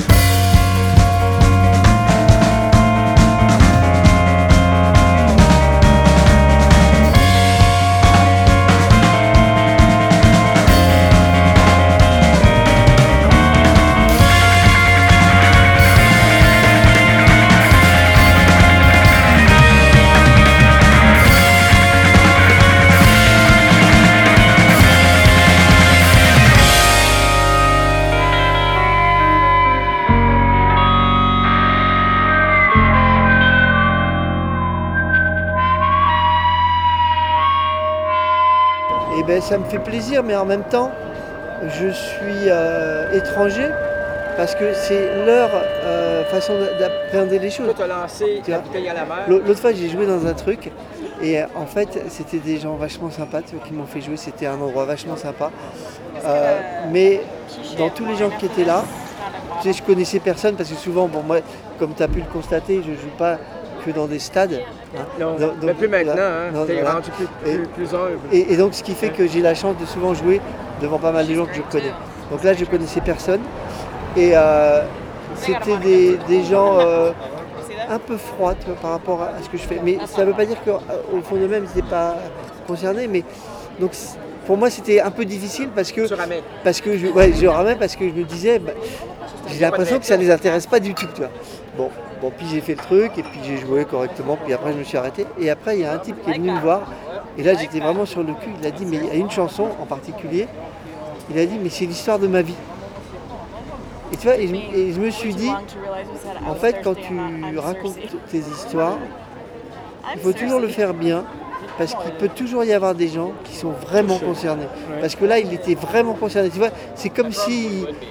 Ça me fait plaisir, mais en même temps, je suis étranger parce que c'est leur façon d'appréhender les choses. Toi, tu as lancé la bouteille à la mer. L'autre fois, j'ai joué dans un truc et en fait, c'était des gens vachement sympas qui m'ont fait jouer. C'était un endroit vachement sympa. Mais dans tous les gens qui étaient là, tu sais, je connaissais personne parce que souvent, bon, moi, comme tu as pu le constater, je joue pas que dans des stades. Hein. Non, mais plus maintenant, hein, t'es rendu plus humble. Et donc ce qui fait que j'ai la chance de souvent jouer devant pas mal de gens que je connais. Donc là je connaissais personne. Et c'était des gens un peu froids par rapport à ce que je fais. Mais ça ne veut pas dire qu'au fond d'eux-mêmes ils n'étaient pas concernés. Mais donc pour moi c'était un peu difficile parce que je ramais parce que je me disais j'ai l'impression que ça les intéresse pas du tout. Tu vois. Bon, puis j'ai fait le truc et puis j'ai joué correctement, puis après je me suis arrêté. Et après il y a un type qui est venu me voir et là j'étais vraiment sur le cul. Il a dit, mais il y a une chanson en particulier, il a dit, mais c'est l'histoire de ma vie. Et tu vois, et je me suis dit, en fait quand tu racontes tes histoires, il faut toujours le faire bien, parce qu'il peut toujours y avoir des gens qui sont vraiment concernés. Parce que là il était vraiment concerné. Tu vois, c'est comme si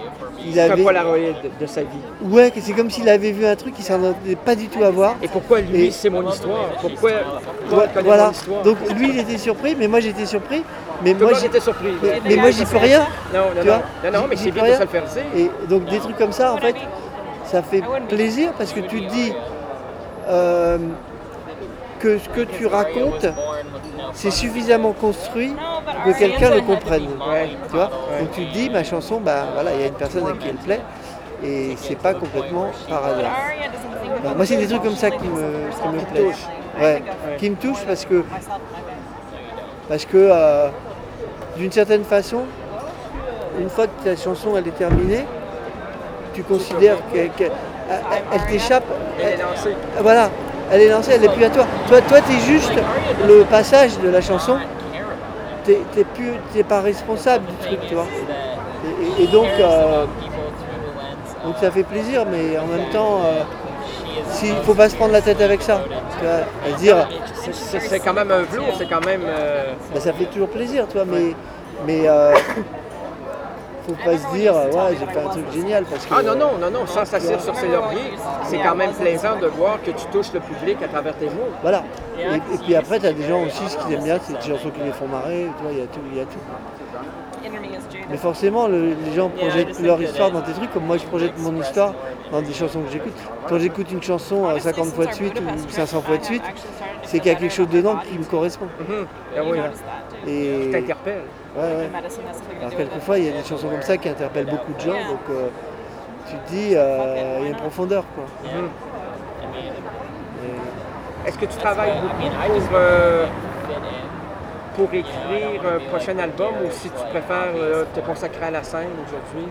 il un avait... Polaroid de sa vie. Ouais, que c'est comme s'il avait vu un truc qui s'en attendait pas du tout à voir. Et pourquoi lui, c'est mon histoire? Pourquoi toi, tu connais voilà. mon histoire? Donc lui, il était surpris, mais moi j'étais surpris. Mais Tout le moi, monde était surpris. mais moi, j'y peux rien. Non, tu vois, mais j'y c'est peux bien de rien. se le faire dire. Et donc des trucs comme ça, en fait, ça fait plaisir parce que tu te dis que ce que tu racontes, c'est suffisamment construit pour que quelqu'un le comprenne. Tu vois. Donc tu te dis, ma chanson, bah voilà, il y a une personne à qui elle plaît, et c'est pas complètement par hasard. Bah, moi, c'est des trucs comme ça qui me plaisent. Ouais, qui me touchent parce que d'une certaine façon, une fois que ta chanson elle est terminée, tu considères qu'elle t'échappe. Elle est lancée. Voilà, elle est lancée, elle n'est plus à toi. Toi, t'es juste le passage de la chanson. T'es pas responsable du truc, tu vois. Et donc ça fait plaisir, mais en même temps, il faut pas se prendre la tête avec ça. Tu vois, à se dire. C'est quand même un velours, c'est quand même. Ben, ça fait toujours plaisir, tu vois, mais faut pas se dire, ouais, j'ai fait un truc génial parce que. Ah non, sans s'asseoir sur ses lauriers, c'est quand même plaisant de voir que tu touches le public à travers tes mots. Voilà. Et puis après, tu as des gens aussi, ce qu'ils aiment bien, c'est des chansons qui les font marrer, tu vois, il y a tout. Mais forcément, les gens projettent leur histoire dans tes trucs, comme moi je projette mon histoire dans des chansons que j'écoute. Quand j'écoute une chanson 50 fois de suite ou 500 fois de suite, c'est qu'il y a quelque chose dedans qui me correspond. Ah oui. Et... Qui t'interpelle. Ouais. Alors quelquefois, il y a des chansons comme ça qui interpellent beaucoup de gens, donc tu te dis, il y a une profondeur, quoi. Est-ce que tu travailles beaucoup pour écrire un prochain album ou si tu préfères te consacrer à la scène aujourd'hui?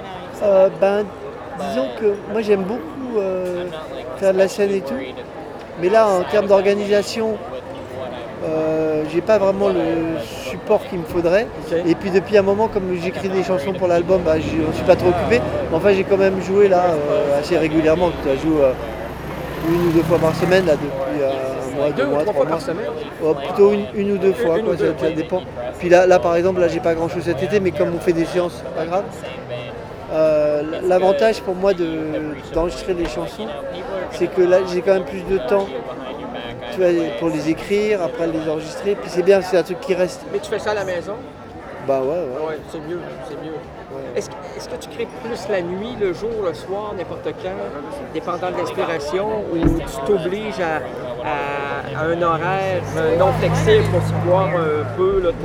Disons que moi j'aime beaucoup faire de la scène et tout, mais là en termes d'organisation, j'ai pas vraiment le support qu'il me faudrait. Et puis depuis un moment, comme j'écris des chansons pour l'album, je ne suis pas trop occupé. Mais enfin j'ai quand même joué là assez régulièrement. Je joue une ou deux fois par semaine là depuis un mois, 2 mois, 3 mois. Par semaine? Plutôt une ou deux fois, quoi, ça dépend. Puis là par exemple, là j'ai pas grand chose cet été, mais comme on fait des séances, c'est pas grave. L'avantage pour moi d'enregistrer des chansons, c'est que là j'ai quand même plus de temps, tu vois, pour les écrire, après les enregistrer, puis c'est bien, c'est un truc qui reste. Mais tu fais ça à la maison? Bah ouais. Ouais, c'est mieux. Ouais. Est-ce que tu crées plus la nuit, le jour, le soir, n'importe quand, dépendant de l'inspiration, ou tu t'obliges à un horaire non flexible pour pouvoir un peu là,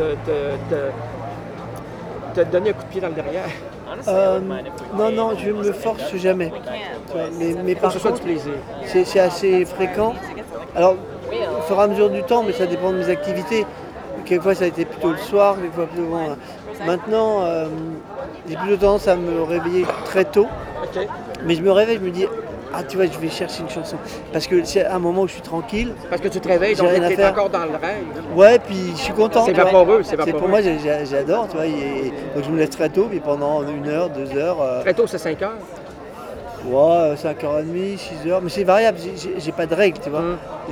te donner un coup de pied dans le derrière? Non, je me force jamais. Mais par contre, c'est assez fréquent. Alors, au fur et à mesure du temps, mais ça dépend de mes activités. Quelquefois, ça a été plutôt le soir, quelquefois plutôt... Maintenant, j'ai plutôt tendance à me réveiller très tôt. Okay. Mais je me réveille, je me dis, tu vois, je vais chercher une chanson. Parce que c'est un moment où je suis tranquille. Parce que tu te réveilles, donc tu es encore dans le rêve. Ouais, puis je suis content. C'est vaporeux, Pour moi, j'adore, tu vois. Donc je me lève très tôt, puis pendant 1 heure, 2 heures... Très tôt, c'est 5 heures? Ouais, 5h30, 6h, mais c'est variable, j'ai pas de règles, tu vois.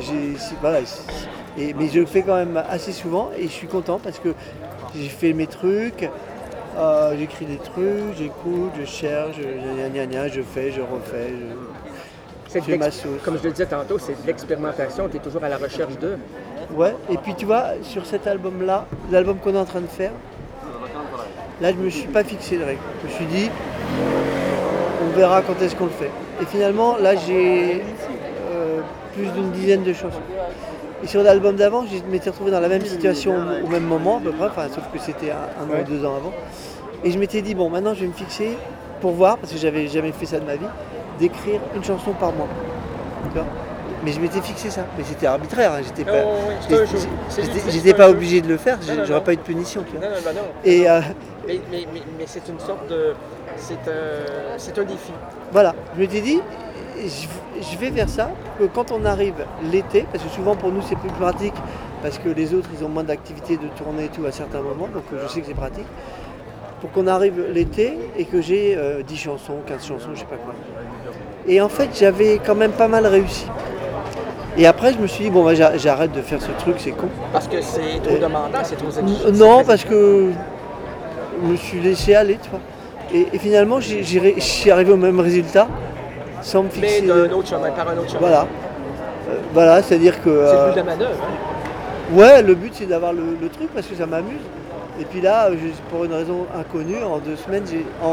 Mais je le fais quand même assez souvent et je suis content parce que j'ai fait mes trucs, j'écris des trucs, j'écoute, je cherche, je fais, je refais, je fais ma sauce. Comme je le disais tantôt, c'est de l'expérimentation, tu es toujours à la recherche d'eux. Ouais, et puis tu vois, sur cet album-là, l'album qu'on est en train de faire, là je me suis pas fixé de règles. Je me suis dit, on verra quand est-ce qu'on le fait. Et finalement, là j'ai plus d'une dizaine de chansons. Et sur l'album d'avant, je m'étais retrouvé dans la même situation au même moment, à peu près, sauf que c'était un an ou 2 ans avant. Et je m'étais dit, bon, maintenant je vais me fixer pour voir, parce que j'avais jamais fait ça de ma vie, d'écrire une chanson par mois. Tu vois ? Mais je m'étais fixé ça. Mais c'était arbitraire, hein. J'étais pas obligé de le faire, j'aurais pas eu de punition. Tu vois ? Non. Et, mais c'est une sorte de... C'est un défi. Voilà, je m'étais dit, je vais vers ça, que quand on arrive l'été, parce que souvent pour nous c'est plus pratique, parce que les autres ils ont moins d'activités de tournée et tout à certains moments, donc je sais que c'est pratique, pour qu'on arrive l'été et que j'ai 10 chansons, 15 chansons, je sais pas quoi. Et en fait j'avais quand même pas mal réussi. Et après je me suis dit, bon j'arrête de faire ce truc, c'est con. Parce que c'est trop demandant, c'est trop exigeant. Non, parce que je me suis laissé aller, tu vois. Et finalement, je suis arrivé au même résultat sans me fixer. Mais d'un autre chemin, par un autre chemin. Voilà. Voilà, c'est-à-dire que. C'est le but de la manœuvre. Hein? Ouais, le but c'est d'avoir le truc parce que ça m'amuse. Et puis là, pour une raison inconnue, en 2 semaines,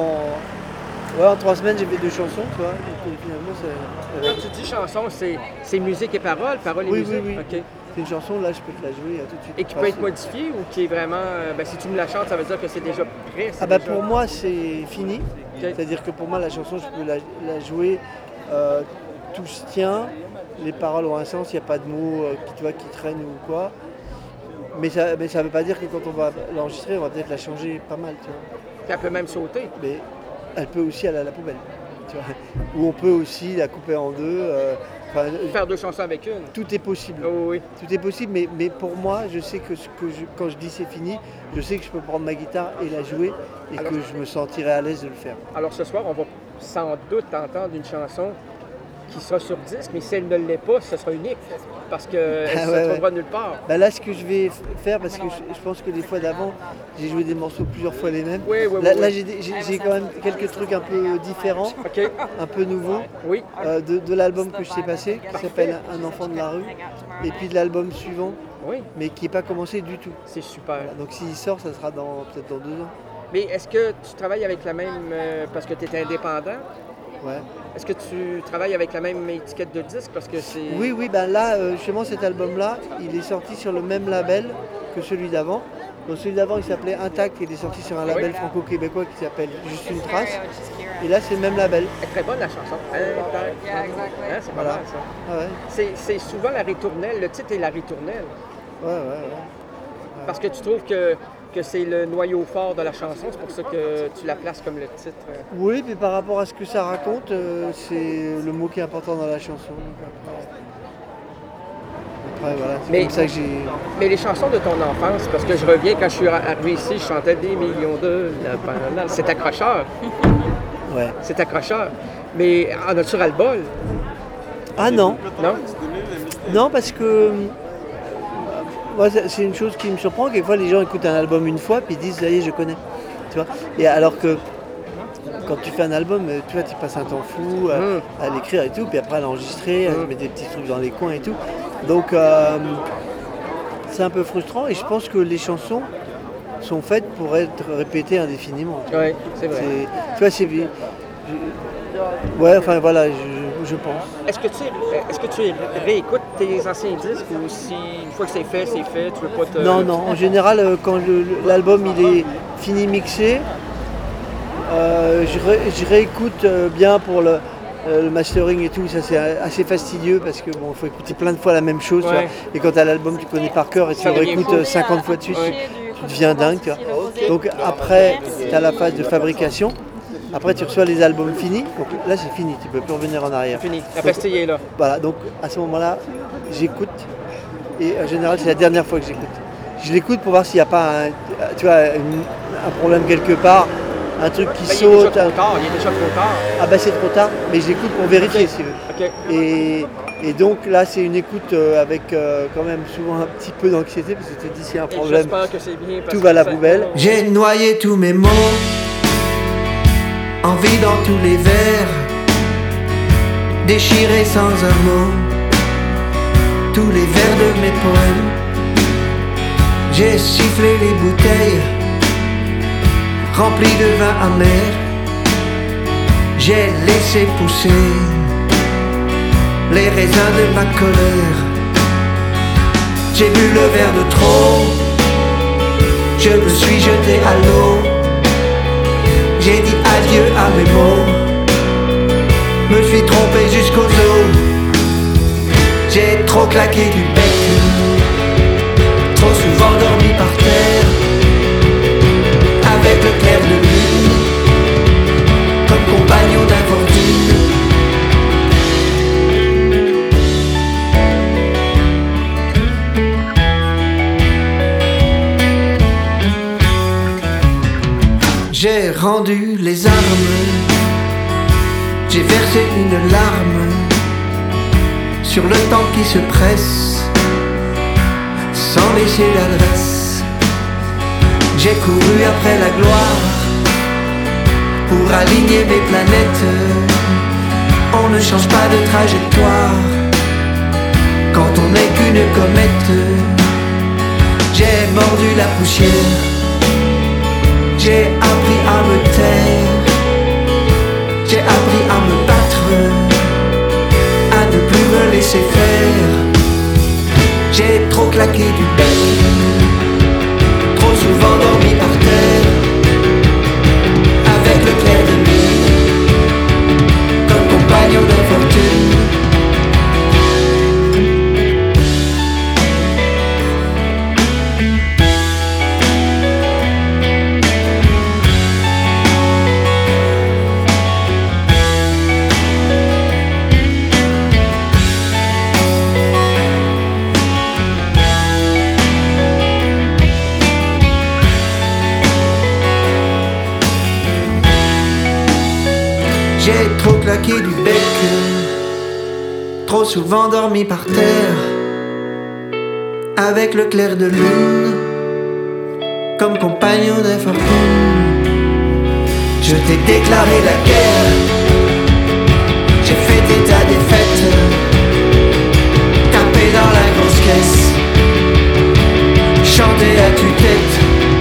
en 3 semaines, j'ai fait 2 chansons, tu vois. Et finalement, Quand tu dis chanson, c'est musique et paroles et musique? Oui. Okay. C'est une chanson, là, je peux te la jouer tout de suite. Et qui peut être modifiée ou qui est vraiment... si tu me la chantes, ça veut dire que c'est déjà prêt? Pour moi, c'est fini. Okay. C'est-à-dire que pour moi, la chanson, je peux la jouer, tout se tient, les paroles ont un sens, il n'y a pas de mots qui traînent ou quoi. Mais ça ne veut pas dire que quand on va l'enregistrer, on va peut-être la changer pas mal, tu vois. Elle peut même sauter. Mais elle peut aussi aller à la poubelle, tu vois. Ou on peut aussi la couper en 2. Faire 2 chansons avec une. Tout est possible. Oh, oui. Tout est possible, mais pour moi, je sais que quand je dis c'est fini, je sais que je peux prendre ma guitare et la jouer et que je me sentirai à l'aise de le faire. Alors ce soir, on va sans doute entendre une chanson qui sera sur disque, mais si elle ne l'est pas, ce sera unique, parce qu'elle ne se trouvera nulle part. Là, ce que je vais faire, parce que je pense que les fois d'avant, j'ai joué des morceaux plusieurs fois les mêmes. Oui. Là, j'ai quand même quelques trucs un peu différents, un peu nouveaux, de l'album que je t'ai passé, qui s'appelle Un enfant de la rue, et puis de l'album suivant, mais qui n'est pas commencé du tout. C'est super. Voilà, donc s'il sort, ça sera peut-être dans 2 ans. Mais est-ce que tu travailles avec la même, parce que tu es indépendant? Ouais. Est-ce que tu travailles avec la même étiquette de disque parce que c'est... Oui, là, justement, cet album-là, il est sorti sur le même label que celui d'avant. Donc celui d'avant, il s'appelait Intact, il est sorti sur un label franco-québécois qui s'appelle Juste une trace. Et là, c'est le même label. Elle est très bonne, la chanson. Intact. C'est pas mal, ça. Ah ouais. C'est souvent la ritournelle, le titre est la ritournelle. Ouais. Parce que tu trouves que c'est le noyau fort de la chanson, c'est pour ça que tu la places comme le titre. Oui, mais par rapport à ce que ça raconte, c'est le mot qui est important dans la chanson. Après voilà, c'est comme ça que j'ai... Mais les chansons de ton enfance, parce que je reviens, quand je suis arrivé ici, je chantais des millions de... C'est accrocheur. Ouais. C'est accrocheur. Mais en as-tu ras-le-bol? Ah non. Non? Non, parce que... Moi, c'est une chose qui me surprend. Quelquefois, les gens écoutent un album une fois, puis ils disent, ça y est, je connais. Tu vois. Et alors que quand tu fais un album, tu vois, tu passes un temps fou à l'écrire et tout, puis après à l'enregistrer, à mettre des petits trucs dans les coins et tout. Donc, c'est un peu frustrant. Et je pense que les chansons sont faites pour être répétées indéfiniment. Oui, c'est vrai. Tu vois, c'est... Ouais, enfin voilà, je pense. Est-ce que tu réécoutes tes anciens disques ou si une fois que c'est fait, tu veux pas te... Non, en général, quand l'album il est fini mixé, je réécoute bien pour le mastering et tout, ça c'est assez fastidieux parce que il faut écouter plein de fois la même chose. Ouais. Et quand tu as l'album tu connais par cœur et tu le réécoutes 50 fois de suite, tu deviens dingue. Tu vois. Donc après, tu as la phase de fabrication. Après, tu reçois les albums finis. Donc là, c'est fini. Tu peux plus revenir en arrière. Fini. La pastille est là. Voilà. Donc à ce moment-là, j'écoute. Et en général, c'est la dernière fois que j'écoute. Je l'écoute pour voir s'il n'y a pas un problème quelque part, un truc qui saute. Il est déjà trop tard. Ah c'est trop tard. Mais je l'écoute pour vérifier si tu veux. Okay. Et donc là, c'est une écoute avec quand même souvent un petit peu d'anxiété parce que tu te dis s'il y a un problème, j'espère que c'est bien parce tout va à la poubelle. J'ai noyé tous mes mots, envie dans tous les vers, déchiré sans un mot, tous les vers de mes poèmes. J'ai sifflé les bouteilles, remplies de vin amer. J'ai laissé pousser les raisins de ma colère. J'ai bu le verre de trop, je me suis jeté à l'eau. J'ai dit adieu à mes mots, me suis trompé jusqu'aux os. J'ai trop claqué du bec, trop souvent dormi par terre, avec le clair de lune, comme compagnon d'infortune. J'ai rendu les armes, j'ai versé une larme sur le temps qui se presse, sans laisser d'adresse. J'ai couru après la gloire, pour aligner mes planètes. On ne change pas de trajectoire quand on n'est qu'une comète. J'ai mordu la poussière, j'ai appris à me taire, j'ai appris à me battre, à ne plus me laisser faire. J'ai trop claqué du bec, trop souvent dormi par terre, avec le clair de lune, comme compagnon d'infortune. J'ai trop claqué du bec, trop souvent dormi par terre, avec le clair de lune, comme compagnon d'infortune. Je t'ai déclaré la guerre, j'ai fait état des fêtes, tapé dans la grosse caisse, chanté à tue-tête.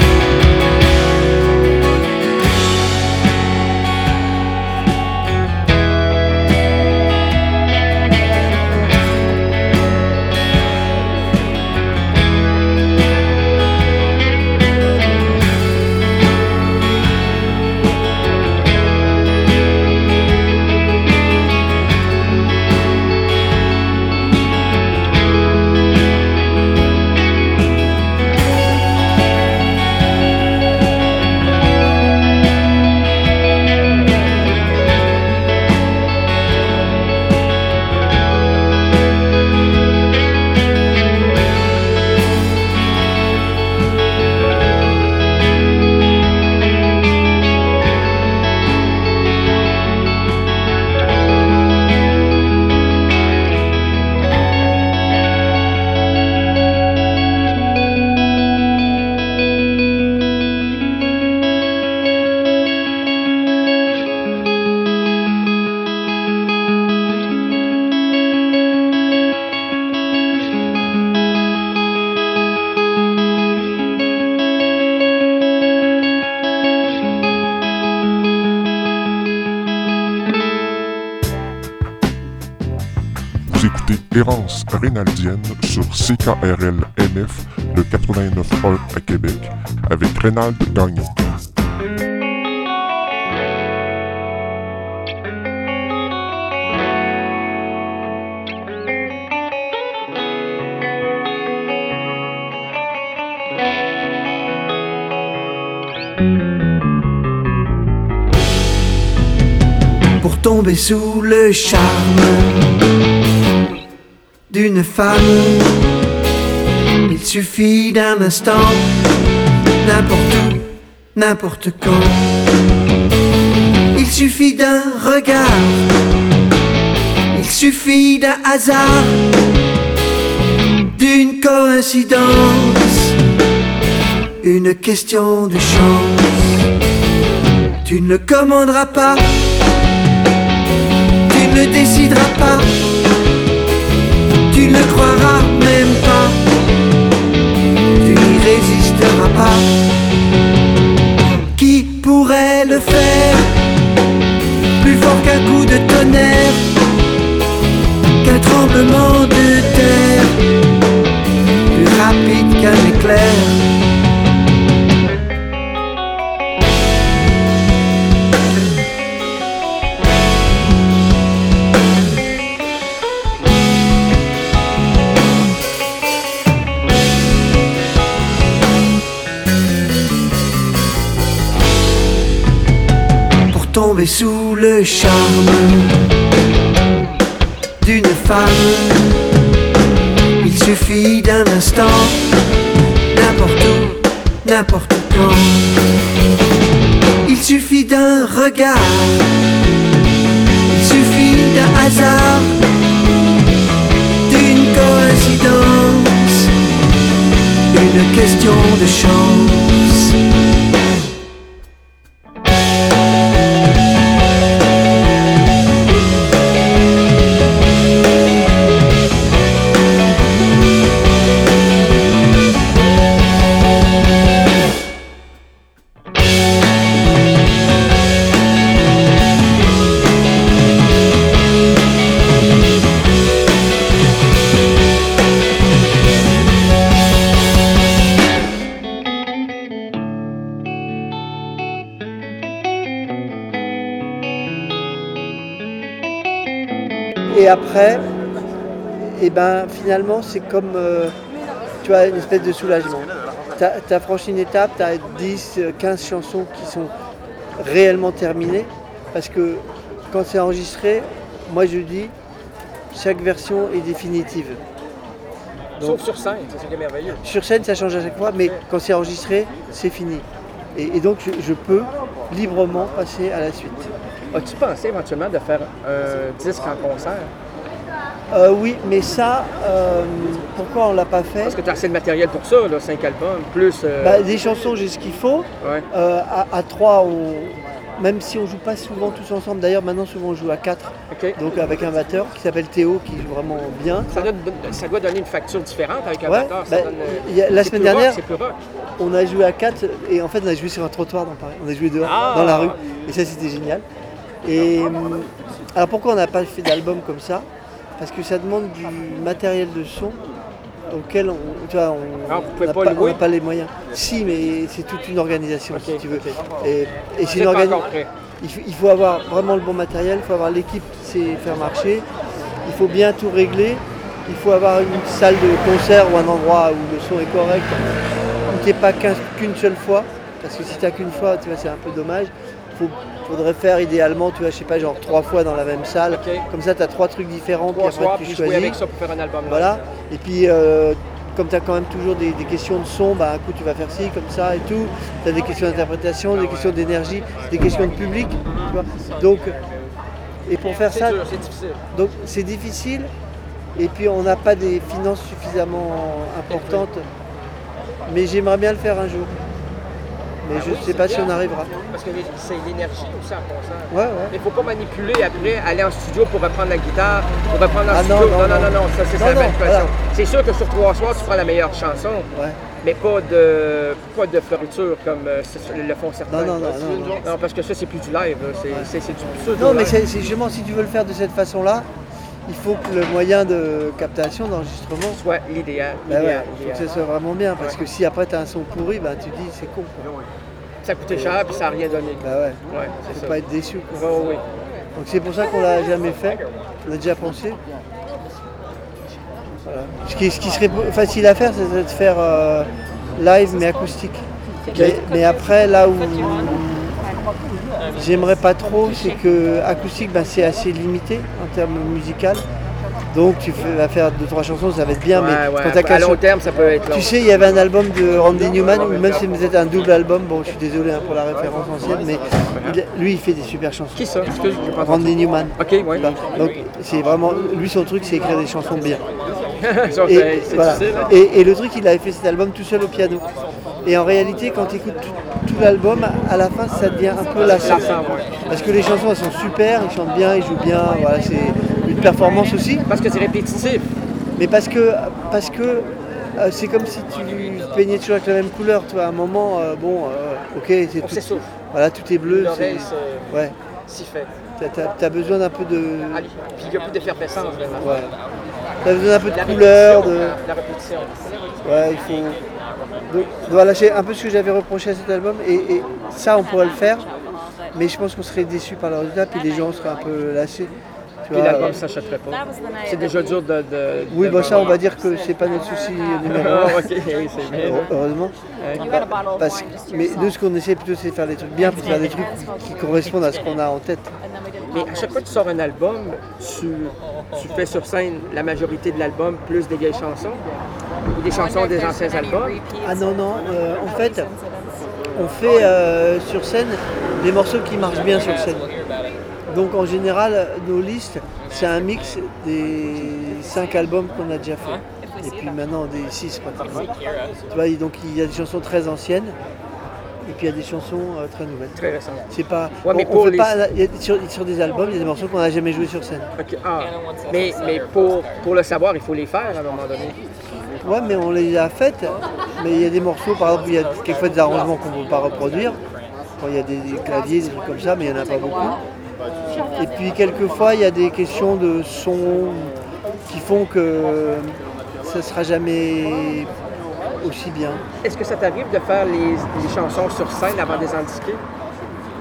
Vous écoutez Errance Rénaldienne sur CKRL MF, le 89.1 à Québec, avec Rénald Gagnon. Pour tomber sous le charme d'une femme, il suffit d'un instant, n'importe où, n'importe quand. Il suffit d'un regard, il suffit d'un hasard, d'une coïncidence, une question de chance. Tu ne commanderas pas, tu ne décideras pas, tu ne croiras même pas, tu n'y résisteras pas. Qui pourrait le faire plus fort qu'un coup de tonnerre, qu'un tremblement de terre, plus rapide qu'un éclair? Tomber sous le charme d'une femme, il suffit d'un instant, n'importe où, n'importe quand. Il suffit d'un regard, il suffit d'un hasard, d'une coïncidence, une question de chance. Et après, et ben, finalement, c'est comme tu as une espèce de soulagement. Tu as franchi une étape, tu as 10, 15 chansons qui sont réellement terminées. Parce que quand c'est enregistré, moi je dis, chaque version est définitive. Donc, sauf sur scène, c'est ça qui est merveilleux. Sur scène, ça change à chaque fois, mais quand c'est enregistré, c'est fini. Et donc, je peux librement passer à la suite. As-tu pensé éventuellement de faire un disque en concert? Oui, mais ça, pourquoi on l'a pas fait? Parce que tu as assez de matériel pour ça, là, 5 albums, plus... Des chansons, j'ai ce qu'il faut. Ouais. À 3, même si on joue pas souvent tous ensemble, d'ailleurs maintenant souvent on joue à 4, donc avec un batteur qui s'appelle Théo, qui joue vraiment bien. Ça doit donner une facture différente avec un ouais, batteur. La semaine dernière, rock, on a joué à 4 et en fait on a joué sur un trottoir dans Paris, on a joué dehors, dans la rue, et ça c'était génial. Et alors pourquoi on n'a pas fait d'album comme ça? Parce que ça demande du matériel de son auquel on n'a pas les moyens. Si, mais c'est toute une organisation, si tu veux. Et c'est une organisation. Il faut avoir vraiment le bon matériel, il faut avoir l'équipe qui sait faire marcher, il faut bien tout régler, il faut avoir une salle de concert ou un endroit où le son est correct, où tu n'es pas qu'une seule fois, parce que si tu n'as qu'une fois, tu vois, c'est un peu dommage. Faudrait faire idéalement, tu vois, je sais pas, genre 3 fois dans la même salle. Comme ça, tu as 3 trucs différents, puis après tu choisis. Avec ça pour faire un album. Voilà. Et puis, comme tu as quand même toujours des questions de son, un coup tu vas faire ci, comme ça et tout. Tu as des questions d'interprétation, des questions d'énergie, des questions de public. Tu vois. Donc, et pour faire ça, c'est difficile. Donc c'est difficile. Et puis on n'a pas des finances suffisamment importantes. Mais j'aimerais bien le faire un jour. Mais je ne sais pas si on arrivera. Parce que c'est l'énergie aussi en concert. Ouais. Il ne faut pas manipuler après, aller en studio pour reprendre la guitare, pour reprendre en studio. Non, ça c'est la manipulation. Voilà. C'est sûr que sur 3 soirs, tu feras la meilleure chanson, mais pas de floriture comme le font certains. Non, parce que ça, c'est plus du live, c'est du pseudo. Non, mais c'est justement, si tu veux le faire de cette façon-là, il faut que le moyen de captation, d'enregistrement soit l'idéal. Il faut que ça soit vraiment bien, parce que si après tu as un son pourri, tu dis c'est con. Ça a coûté cher et ça n'a rien donné. Faut pas être déçu. Oui. Donc c'est pour ça qu'on l'a jamais fait, on a déjà pensé. Voilà. Ce qui serait facile à faire, c'est de faire live mais acoustique. Mais après, là où j'aimerais pas trop, c'est que acoustique, c'est assez limité en termes musical. Donc tu vas faire 2-3 chansons, ça va être bien, mais quand à long terme, ça peut être long. Tu sais, il y avait un album de Randy Newman, ou même si c'était un double album, bon, je suis désolé pour la référence ancienne, mais lui, il fait des super chansons. Qui ça? Randy Newman. Ok, oui. Donc c'est vraiment, lui, son truc, c'est écrire des chansons bien. Difficile. Et le truc, il avait fait cet album tout seul au piano. Et en réalité, quand tu écoutes tout l'album, à la fin, ça devient un peu lassant. Parce que les chansons, elles sont super, ils chantent bien, ils jouent bien, voilà, c'est une performance aussi. Parce que c'est répétitif. Mais parce que c'est comme si tu peignais toujours avec la même couleur, tu vois. À un moment, ok, c'est tout. S'essouffle. Voilà, tout est bleu. Ouais. Si fait. T'as besoin d'un peu de. Allez, puis il n'y a plus d'effervescence vraiment. Ouais. T'as besoin d'un peu de couleur, La répétition. Ouais, il faut. Donc voilà, c'est un peu ce que j'avais reproché à cet album, et ça on pourrait le faire, mais je pense qu'on serait déçus par le résultat, puis les gens seraient un peu lassés. Puis l'album ne s'achèterait pas. C'est déjà dur de oui, ça on va dire que c'est pas notre souci numéro 1. Ok, c'est bien. Heureusement. Mais nous, ce qu'on essaie plutôt, c'est de faire des trucs bien, puis de faire des trucs qui correspondent à ce qu'on a en tête. Mais à chaque fois que tu sors un album, tu fais sur scène la majorité de l'album plus des vieilles chansons ou des chansons des anciens albums? Ah non, en fait, on fait sur scène des morceaux qui marchent bien sur scène. Donc en général, nos listes, c'est un mix des 5 albums qu'on a déjà fait. Et puis maintenant des 6 pratiquement. Tu vois, donc il y a des chansons très anciennes. Et puis il y a des chansons très nouvelles. Très récentes. C'est pas. Ouais, mais sur des albums, il y a des morceaux qu'on n'a jamais joués sur scène. Okay. Mais pour le savoir, il faut les faire à un moment donné. Ouais, mais on les a faites. Mais il y a des morceaux, par exemple, il y a quelquefois des arrangements qu'on ne peut pas reproduire. Quand il y a des claviers, des trucs comme ça, mais il n'y en a pas beaucoup. Et puis quelquefois, il y a des questions de son qui font que ça ne sera jamais aussi bien. Est-ce que ça t'arrive de faire les chansons sur scène avant de les indiquer?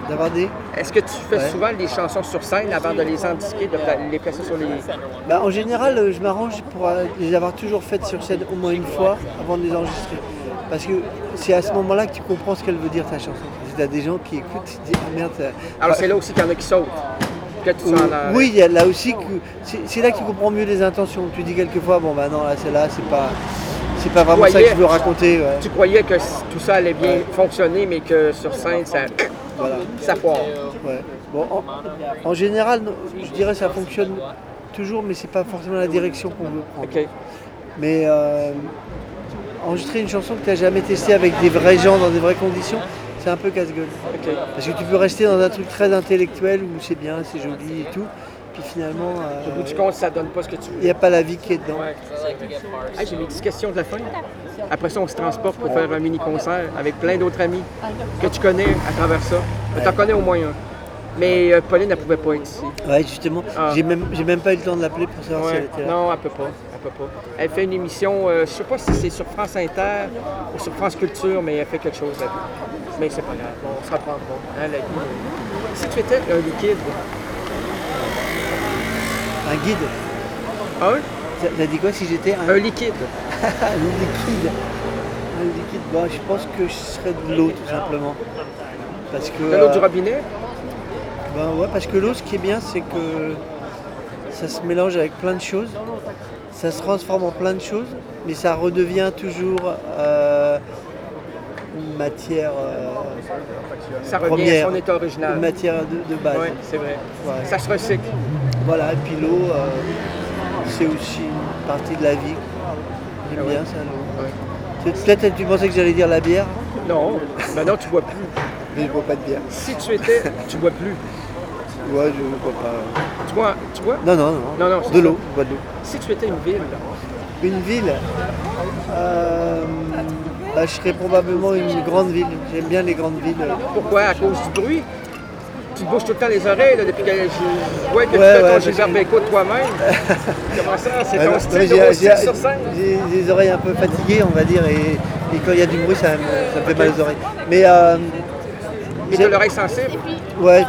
D'avoir des... Est-ce que tu fais souvent les chansons sur scène avant de les indiquer, de les placer sur les... Ben, en général, je m'arrange pour les avoir toujours faites sur scène au moins une fois avant de les enregistrer. Parce que c'est à ce moment-là que tu comprends ce qu'elle veut dire ta chanson. Tu as des gens qui écoutent, tu te dis ah merde. Alors c'est là aussi qu'il y en a qui sautent. Oui, il y a là aussi que c'est là que tu comprends mieux les intentions. Tu dis quelquefois bon bah non là celle-là c'est pas vraiment ça que je veux raconter. Ouais. Tu croyais que tout ça allait bien fonctionner, mais que sur scène ça foire. Ouais. Bon, en général, je dirais que ça fonctionne toujours, mais c'est pas forcément la direction qu'on veut prendre. Okay. Mais enregistrer une chanson que tu n'as jamais testée avec des vrais gens dans des vraies conditions, c'est un peu casse-gueule. Okay. Parce que tu peux rester dans un truc très intellectuel où c'est bien, c'est joli et tout. Puis finalement. Au bout du compte, ça donne pas ce que tu veux. Il n'y a pas la vie qui est dedans. Ouais. Hey, j'ai mes petites questions de la fin. Après ça, on se transporte pour faire un mini-concert avec plein d'autres amis que tu connais à travers ça. Tu en connais au moins un. Mais Pauline, elle pouvait pas être ici. Ouais, justement. J'ai même pas eu le temps de l'appeler pour savoir si elle était là. Non, elle peut pas. Elle fait une émission, je sais pas si c'est sur France Inter ou sur France Culture, mais elle fait quelque chose là-dessus. Mais c'est pas grave, on se reprendra. Hein, la vie. Si tu étais un liquide. Un guide? Ah oui? T'as dit quoi si j'étais un liquide? Un liquide. Bon, je pense que je serais de l'eau tout simplement. Parce que, de l'eau du robinet? Ben ouais, parce que l'eau, ce qui est bien, c'est que ça se mélange avec plein de choses. Ça se transforme en plein de choses, mais ça redevient toujours une matière ça revient première, à son état original. Une matière de base. Oui, c'est vrai. Ouais. Ça se recycle. Voilà, et puis l'eau, c'est aussi une partie de la vie. J'aime bien ça, l'eau. Ouais. Peut-être tu pensais que j'allais dire la bière? Non, maintenant tu bois plus. Mais je bois pas de bière. Si tu étais, tu bois plus. Ouais, je ne bois pas. Tu bois? Non, de l'eau, je bois de l'eau. Si tu étais une ville? Une ville je serais probablement une grande ville. J'aime bien les grandes villes. Pourquoi? À cause du bruit? Tu te bouges tout le temps les oreilles là, depuis que je vois que tu fais ton Gilbert Bécaud de toi-même. Comment ça? C'est ton style de style sur scène? J'ai les oreilles un peu fatiguées, on va dire, et quand il y a du bruit, ça me fait mal aux oreilles. Mais tu as l'oreille sensible? Ouais.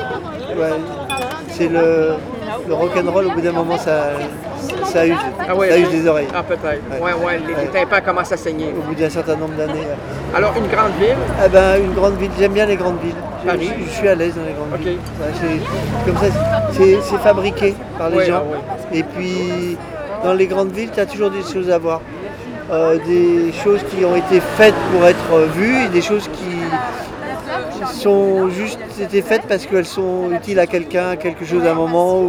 C'est le rock'n'roll, au bout d'un moment, ça use. Ça use les oreilles. Ah, peut-être. Ouais, les tympans commencent à saigner. Au bout d'un certain nombre d'années. Alors, une grande ville? Une grande ville, j'aime bien les grandes villes. Paris? Je suis à l'aise dans les grandes villes. Ouais, comme ça, c'est fabriqué par les gens. Et puis, dans les grandes villes, tu as toujours des choses à voir. Des choses qui ont été faites pour être vues et des choses qui sont juste été faites parce qu'elles sont utiles à quelqu'un, à quelque chose à un moment.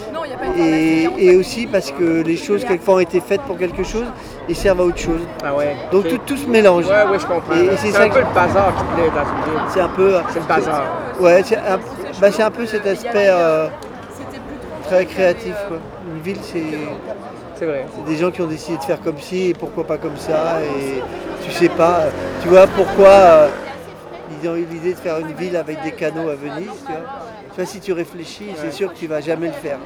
Et aussi parce que les choses quelquefois ont été faites pour quelque chose et servent à autre chose. Ah ouais. Donc tout se mélange. Ouais, je comprends. Et c'est un peu le bazar qui plaît dans une ville. C'est un peu. C'est le bazar. Ouais, c'est un peu cet aspect très créatif, quoi. Une ville, c'est vrai. C'est des gens qui ont décidé de faire comme ci et pourquoi pas comme ça. Et tu sais pas. Tu vois pourquoi ils ont eu l'idée de faire une ville avec des canaux à Venise. Tu vois, si tu réfléchis, c'est sûr que tu vas jamais le faire.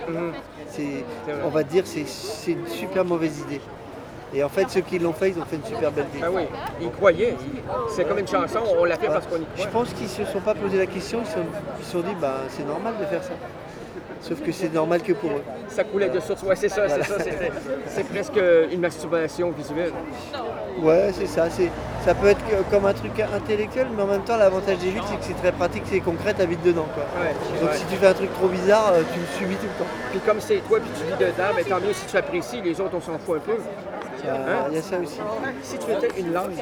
On va te dire c'est une super mauvaise idée. Et en fait, ceux qui l'ont fait, ils ont fait une super belle idée. Ah oui, ils croyaient. C'est comme une chanson, on l'a fait parce qu'on y croit. Je pense qu'ils ne se sont pas posé la question, ils se sont dit, c'est normal de faire ça. Sauf que c'est normal que pour eux. Ça coulait de source, ouais, c'est ça. C'est presque une masturbation visuelle. Ouais, c'est ça. Ça peut être comme un truc intellectuel, mais en même temps, l'avantage des villes, c'est que c'est très pratique, c'est concret, t'habites dedans, quoi. Ouais, donc si tu fais un truc trop bizarre, tu le subis tout le temps. Puis comme c'est toi, puis tu vis dedans, mais tant mieux si tu apprécies, les autres, on s'en fout un peu. Il y a ça aussi. Si tu étais une langue?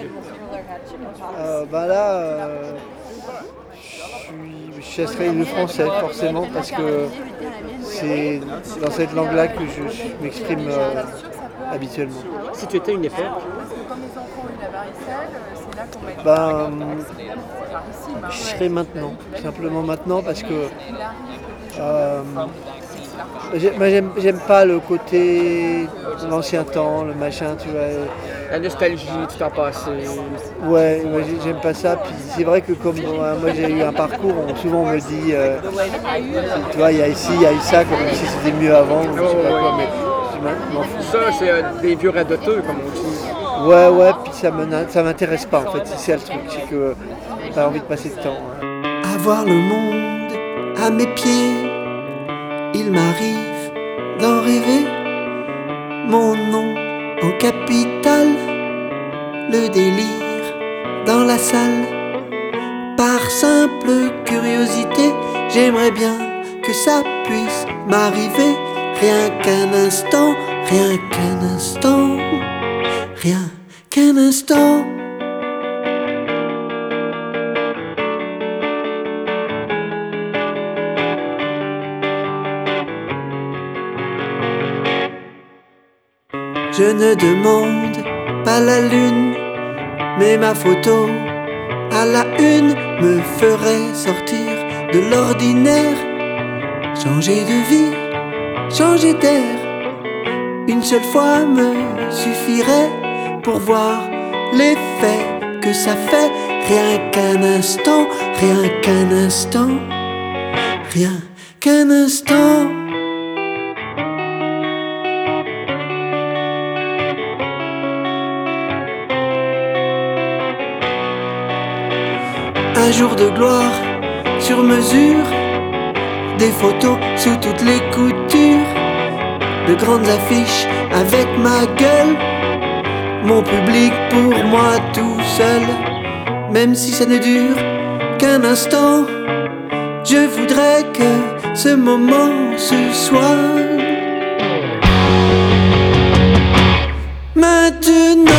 Je serais le français, forcément, parce que c'est dans cette langue-là que je m'exprime habituellement. Si tu étais une époque? Je serais maintenant, simplement maintenant, parce que j'aime pas le côté de l'ancien temps, le machin, tu vois. La nostalgie, tout en passé. Ouais, j'aime pas ça. Puis c'est vrai que comme moi j'ai eu un parcours, souvent on me dit, tu vois, il y a ici, il y a eu ça, comme si c'était mieux avant. Je sais pas quoi, mais je m'en fous. Ça, c'est des vieux radoteux, comme on dit. Ouais, puis ça m'intéresse pas en fait, c'est ça le truc, c'est que t'as envie de passer de temps. Hein. voir le monde à mes pieds. Il m'arrive d'en rêver, mon nom en capitale, le délire dans la salle. Par simple curiosité, j'aimerais bien que ça puisse m'arriver. Rien qu'un instant, rien qu'un instant, rien qu'un instant. Je ne demande pas la lune, mais ma photo à la une me ferait sortir de l'ordinaire. Changer de vie, changer d'air, une seule fois me suffirait pour voir l'effet que ça fait. Rien qu'un instant, rien qu'un instant, rien qu'un instant. Un jour de gloire sur mesure, des photos sous toutes les coutures, de grandes affiches avec ma gueule, mon public pour moi tout seul. Même si ça ne dure qu'un instant, je voudrais que ce moment se soit maintenant.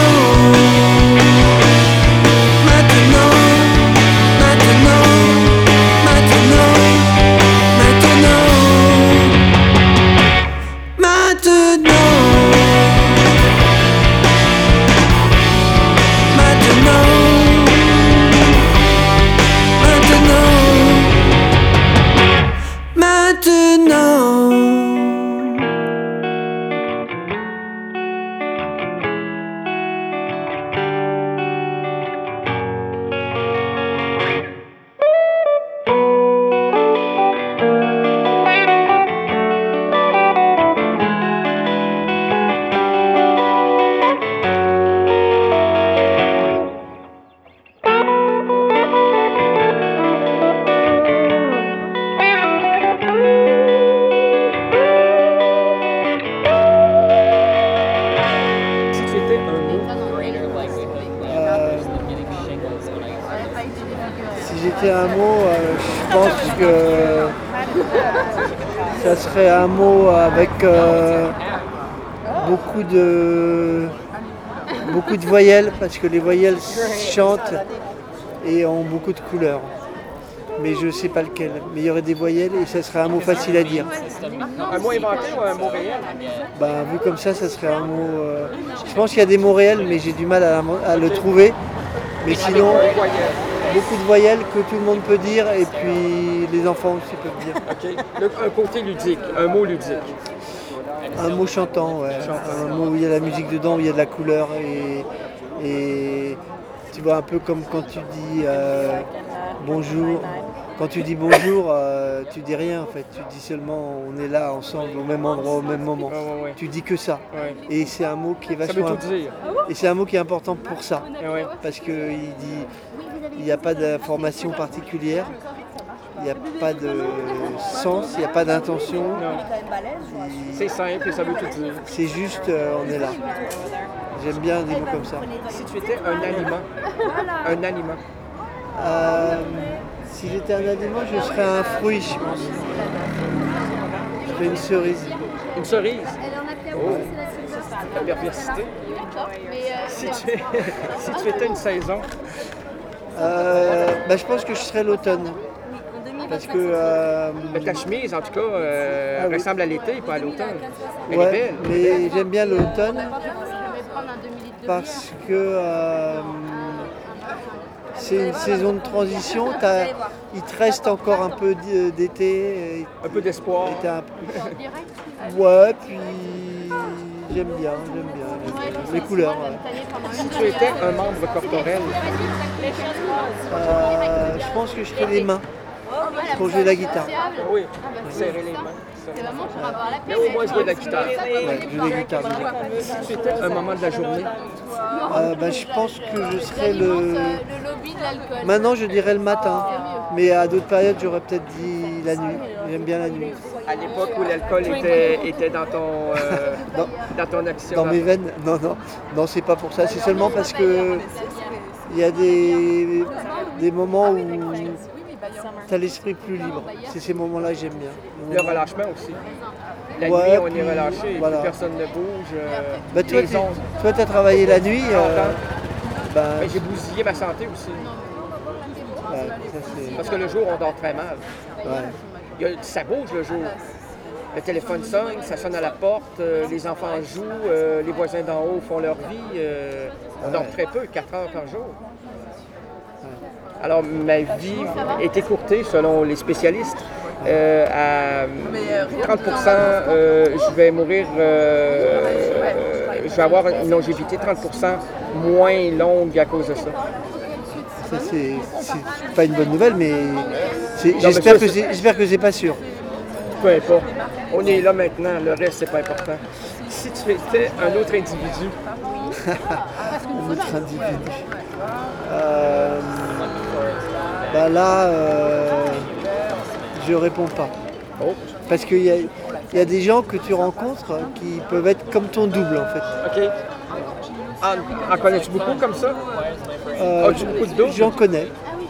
Un mot, je pense que ça serait un mot avec beaucoup de voyelles, parce que les voyelles chantent et ont beaucoup de couleurs. Mais je ne sais pas lequel. Mais il y aurait des voyelles et ça serait un mot facile à dire. Un mot inventé ou un mot réel? Vu comme ça serait un mot... Je pense qu'il y a des mots réels, mais j'ai du mal à le trouver. Mais sinon... Beaucoup de voyelles que tout le monde peut dire et puis les enfants aussi peuvent dire. Okay. Un côté ludique, un mot ludique. Un mot chantant, ouais. Un mot où il y a la musique dedans, où il y a de la couleur et tu vois un peu comme quand tu dis bonjour. Quand tu dis bonjour, tu dis rien en fait. Tu dis seulement on est là ensemble au même endroit au même moment. Ouais. Tu dis que ça. Ouais. Et c'est un mot qui est vachement. Ça veut tout dire. Et c'est un mot qui est important pour ça. Ouais. Parce que il n'y a pas d'information particulière, il n'y a pas de sens, il n'y a pas d'intention. C'est simple et ça veut tout dire. C'est juste, on est là. J'aime bien des mots comme ça. Si tu étais un aliment. Si j'étais un aliment, je serais un fruit, je pense. Je serais une cerise. Une cerise? Oh, la perversité. Si tu étais une saison. Je pense que je serais l'automne. Parce que. Ta chemise, en tout cas, ressemble à l'été, pas à l'automne. Elle est belle. Mais j'aime bien l'automne parce que c'est une saison de transition. Il te reste encore un peu d'été. Un peu d'espoir. Ouais, puis j'aime bien les couleurs. Si tu étais un membre corporel, je pense que je ferais les mains pour jouer la guitare. Oui, serrer les mains. Mais au moins jouer de la guitare. Ouais, jouer de la guitare. Si tu étais un moment de la journée, je pense que je serais le. Maintenant, je dirais le matin, Mais à d'autres périodes, j'aurais peut-être dit la nuit. J'aime bien la nuit. À l'époque où l'alcool était dans ton, dans ton action. Dans mes veines? Non, c'est pas pour ça. C'est seulement parce que il y a des moments où tu as l'esprit plus libre. C'est ces moments-là que j'aime bien. Le relâchement aussi. La Ouais, nuit, on puis, est relâché, voilà. plus personne ne bouge. Bah, toi, les ondes. tu as travaillé la nuit. Mais j'ai bousillé ma santé aussi. Ouais, ça, parce que le jour, on dort très mal. Ouais. Ça bouge le jour. Le téléphone sonne, ça sonne à la porte, les enfants jouent, les voisins d'en haut font leur vie. On dort très peu, 4 heures par jour. Alors, ma vie est écourtée, selon les spécialistes. À 30%, je vais mourir, je vais avoir une longévité 30% moins longue à cause de ça. Ça, c'est pas une bonne nouvelle, mais j'espère que c'est pas sûr. Peu importe. On est là maintenant, le reste, c'est pas important. Si tu étais un autre individu. Un autre individu. Là, je réponds pas. Parce qu'il y a des gens que tu rencontres qui peuvent être comme ton double, en fait. OK. En connais-tu beaucoup comme ça? As-tu beaucoup de doubles? J'en connais.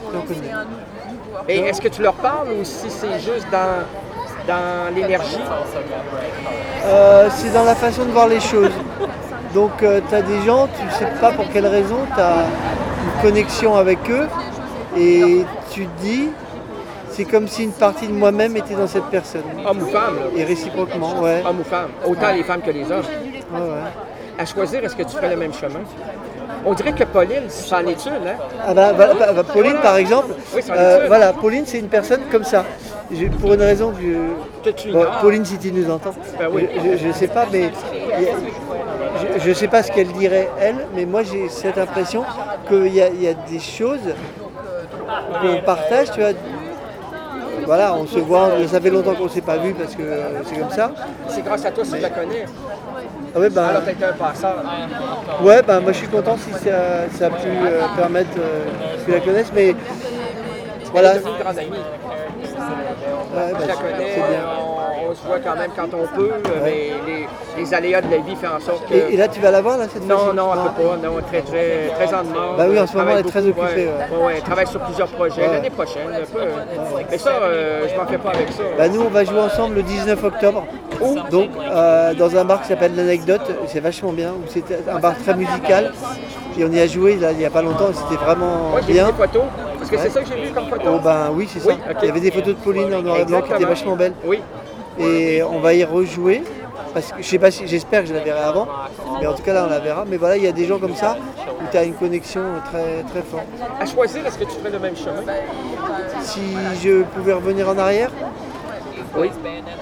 Et est-ce que tu leur parles ou si c'est juste dans l'énergie? C'est dans la façon de voir les choses. Donc tu as des gens, tu ne sais pas pour quelle raison, tu as une connexion avec eux et tu te dis, c'est comme si une partie de moi-même était dans cette personne. Homme ou femme? Là. Et réciproquement, ouais. Homme ou femme? Autant les femmes que les hommes. Ouais. À choisir, est-ce que tu ferais le même chemin? On dirait que Pauline, c'en est une, hein? Pauline, par exemple, oui, Pauline, c'est une personne comme ça. Pour une raison que Pauline, si tu nous entends, oui. je ne sais pas, mais je ne sais pas ce qu'elle dirait, elle, mais moi, j'ai cette impression qu'il y a des choses qu'on partage, tu vois. Voilà, on se voit, ça fait longtemps qu'on ne s'est pas vu parce que c'est comme ça. C'est grâce à toi si je la connais. Ah ouais, alors t'as été un passeur. Ouais, moi je suis content si ça a pu permettre que tu la connaisses, mais voilà. Elle est devenue une grande amie. Je la connais, c'est bien. On se voit quand même quand on peut, mais les aléas de la vie font en sorte que... Et là tu vas la voir là cette fois-ci? Non, elle peut pas, non, très en demande. Bah oui, en ce moment elle est très occupée. Ouais, elle travaille sur plusieurs projets, l'année prochaine, un peu. Mais ça, je m'en fais pas avec ça. Bah nous on va jouer ensemble le 19 octobre. Où? Donc dans un bar qui s'appelle l'Anecdote, c'est vachement bien, c'était un bar très musical. Et on y a joué là, il n'y a pas longtemps, c'était vraiment j'ai bien. Vu des photos, parce que c'est ça que j'ai vu comme photo. Oui, c'est ça. Okay. Il y avait des photos de Pauline en noir et blanc qui étaient vachement belles. Oui. Et on va y rejouer, parce que je sais pas si, j'espère que je la verrai avant, mais en tout cas là on la verra. Mais voilà, il y a des gens comme ça où tu as une connexion très, très forte. À choisir, est-ce que tu ferais le même chemin? Si je pouvais revenir en arrière? Oui.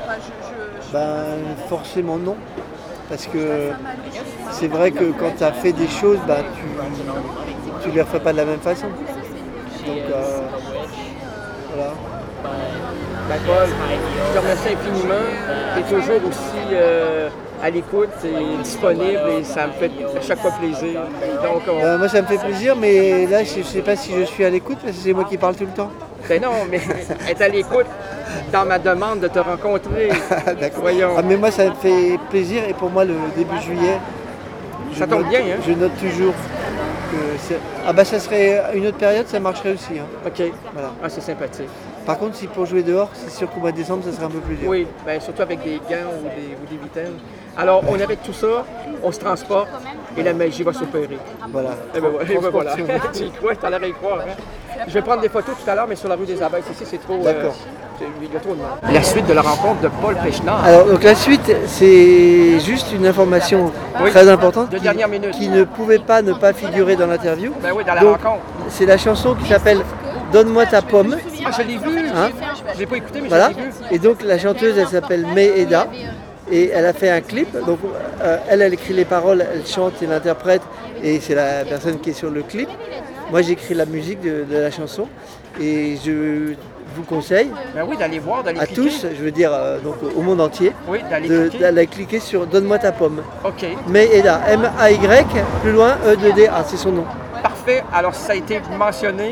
Forcément non. Parce que c'est vrai que quand tu as fait des choses, tu ne les refais pas de la même façon. Donc voilà. Paul, je te remercie infiniment. Tu es toujours aussi à l'écoute et disponible et ça me fait à chaque fois plaisir. Donc, moi ça me fait plaisir, mais là je ne sais pas si je suis à l'écoute parce que c'est moi qui parle tout le temps. Ben non, mais être à l'écoute dans ma demande de te rencontrer. D'accord. Voyons. Mais moi ça me fait plaisir et pour moi le début juillet, ça tombe bien, hein? Je note toujours que ça serait une autre période, ça marcherait aussi. Hein. Ok, voilà. C'est sympathique. Par contre, si pour jouer dehors, c'est sûr qu'au mois de décembre, ça serait un peu plus dur. Oui, surtout avec des gants ou des vitaines. Alors, on arrête tout ça, on se transporte et la magie va s'opérer. Voilà. Et ben voilà. Tu y crois, t'as l'air d'y croire. Hein? Je vais prendre des photos tout à l'heure, mais sur la rue des Abeilles. Ici, c'est trop... D'accord. Il y a trop de monde. La suite de la rencontre de Paul Pechenard. Alors, donc la suite, c'est juste une information très importante de dernière minute. Qui ne pouvait pas ne pas figurer dans l'interview. Ben oui, dans la rencontre. C'est la chanson qui s'appelle Donne-moi ta pomme. Ah, je l'ai vu. Hein? Je l'ai pas écouté, mais voilà. Je l'ai vu. Et donc la chanteuse, elle s'appelle May Eda. Et elle a fait un clip. Donc elle écrit les paroles, elle chante et l'interprète. Et c'est la personne qui est sur le clip. Moi, j'écris la musique de la chanson. Et je vous conseille d'aller voir, d'aller cliquer. Tous, je veux dire donc au monde entier, d'aller cliquer sur Donne-moi ta pomme. Ok. May Eda, M-A-Y, plus loin, E-D-A, c'est son nom. Parfait. Alors ça a été mentionné.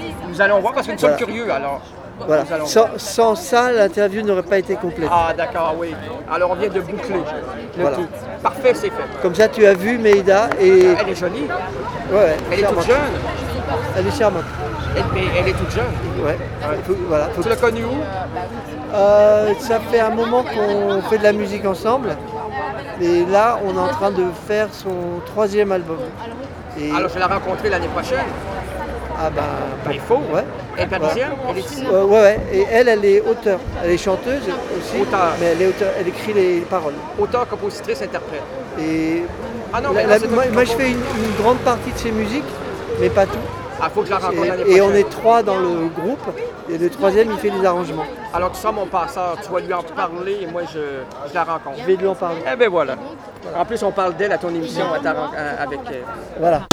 Nous allons voir parce que nous sommes curieux alors. Voilà. Sans ça, l'interview n'aurait pas été complète. Ah d'accord, oui. Alors on vient de boucler le tout. Parfait, c'est fait. Comme ça, tu as vu Meïda et... Elle est jolie. Ouais, elle est toute jeune. Elle est charmante. Elle est toute jeune. Ouais. Voilà. Tu l'as connue où? Ça fait un moment qu'on fait de la musique ensemble. Et là, on est en train de faire son 3e album. Et... Alors je vais la rencontrer l'année prochaine. Ah ben, il faut. Ouais. Elle est parisienne, elle est ici. Ouais. Et elle est auteure. Elle est chanteuse aussi. Auteur. Mais elle est auteure. Elle écrit les paroles. Auteur, compositrice, interprète. Et moi je fais une grande partie de ses musiques, mais pas tout. Ah, faut que je la rencontre l'année prochaine. Et on est 3 dans le groupe. Et le 3e, il fait les arrangements. Alors tu seras mon passeur, tu vas lui en parler et moi je la rencontre. Je vais lui en parler. Eh ben voilà. En plus, on parle d'elle à ton émission avec elle. Voilà.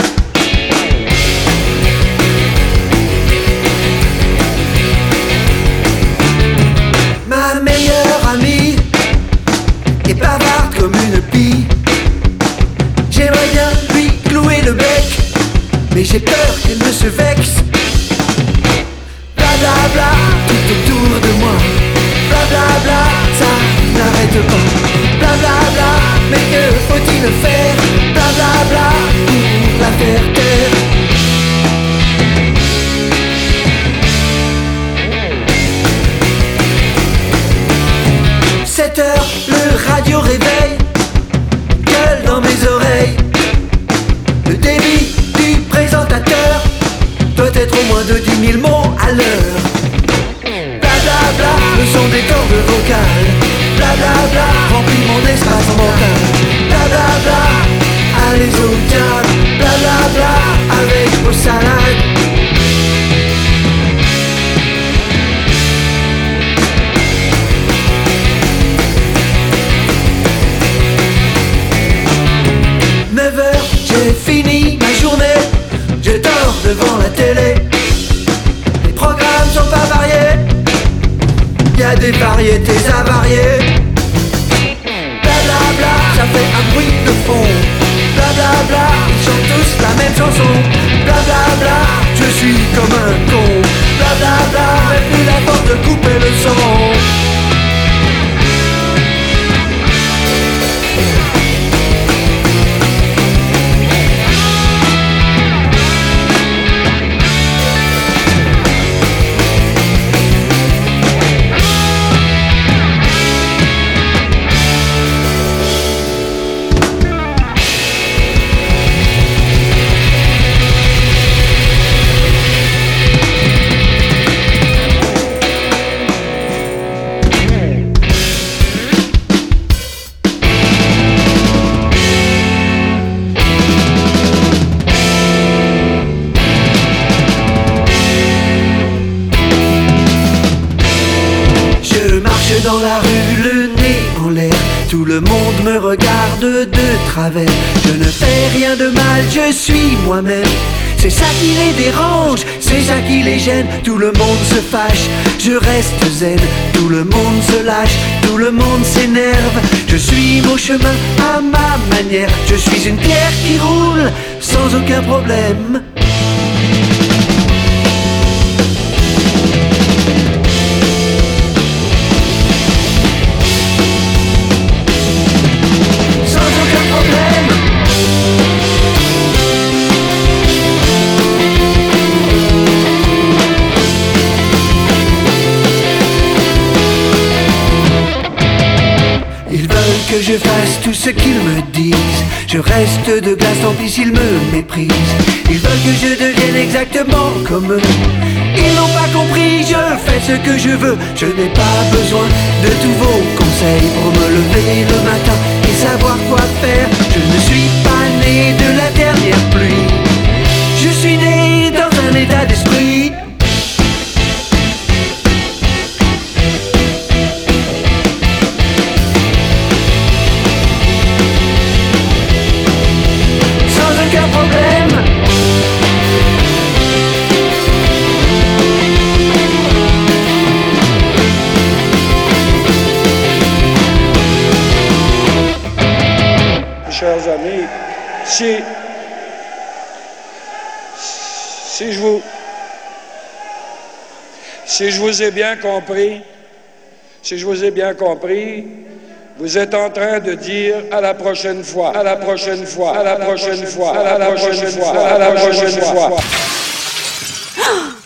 Ma meilleure amie est bavarde comme une pie. J'aimerais bien lui clouer le bec, mais j'ai peur qu'elle ne se vexe. Blablabla, tout autour de moi. Blablabla, ça n'arrête pas. Blablabla, mais que faut-il faire? Blablabla, pour la faire taire. 7 heures, le radio réveille, gueule dans mes oreilles. Le débit du présentateur doit être au moins de 10 000 mots à l'heure. Blablabla, le son des cordes vocales. Blablabla, remplit mon espace mental. Blablabla, allez au diable. Blablabla, avec vos salades. J'ai fini ma journée, je dors devant la télé. Les programmes sont pas variés, y a des variétés avariées. Blablabla, ça fait un bruit de fond. Blablabla, ils chantent tous la même chanson. Blablabla, je suis comme un con. Blablabla, j'ai plus la force de couper le son. Dans la rue, le nez en l'air, tout le monde me regarde de travers. Je ne fais rien de mal, je suis moi-même. C'est ça qui les dérange, c'est ça qui les gêne. Tout le monde se fâche, je reste zen. Tout le monde se lâche, tout le monde s'énerve. Je suis mon chemin à ma manière. Je suis une pierre qui roule sans aucun problème. Que je fasse tout ce qu'ils me disent. Je reste de glace, tant pis s'ils me méprisent. Ils veulent que je devienne exactement comme eux. Ils n'ont pas compris, je fais ce que je veux. Je n'ai pas besoin de tous vos conseils pour me lever le matin et savoir quoi faire. Je ne suis pas né de la dernière pluie. Je suis né dans un état d'esprit. Chers amis, si je vous Si je vous ai bien compris, vous êtes en train de dire à la prochaine fois, à la prochaine fois, à la prochaine fois, à la prochaine fois, à la prochaine fois.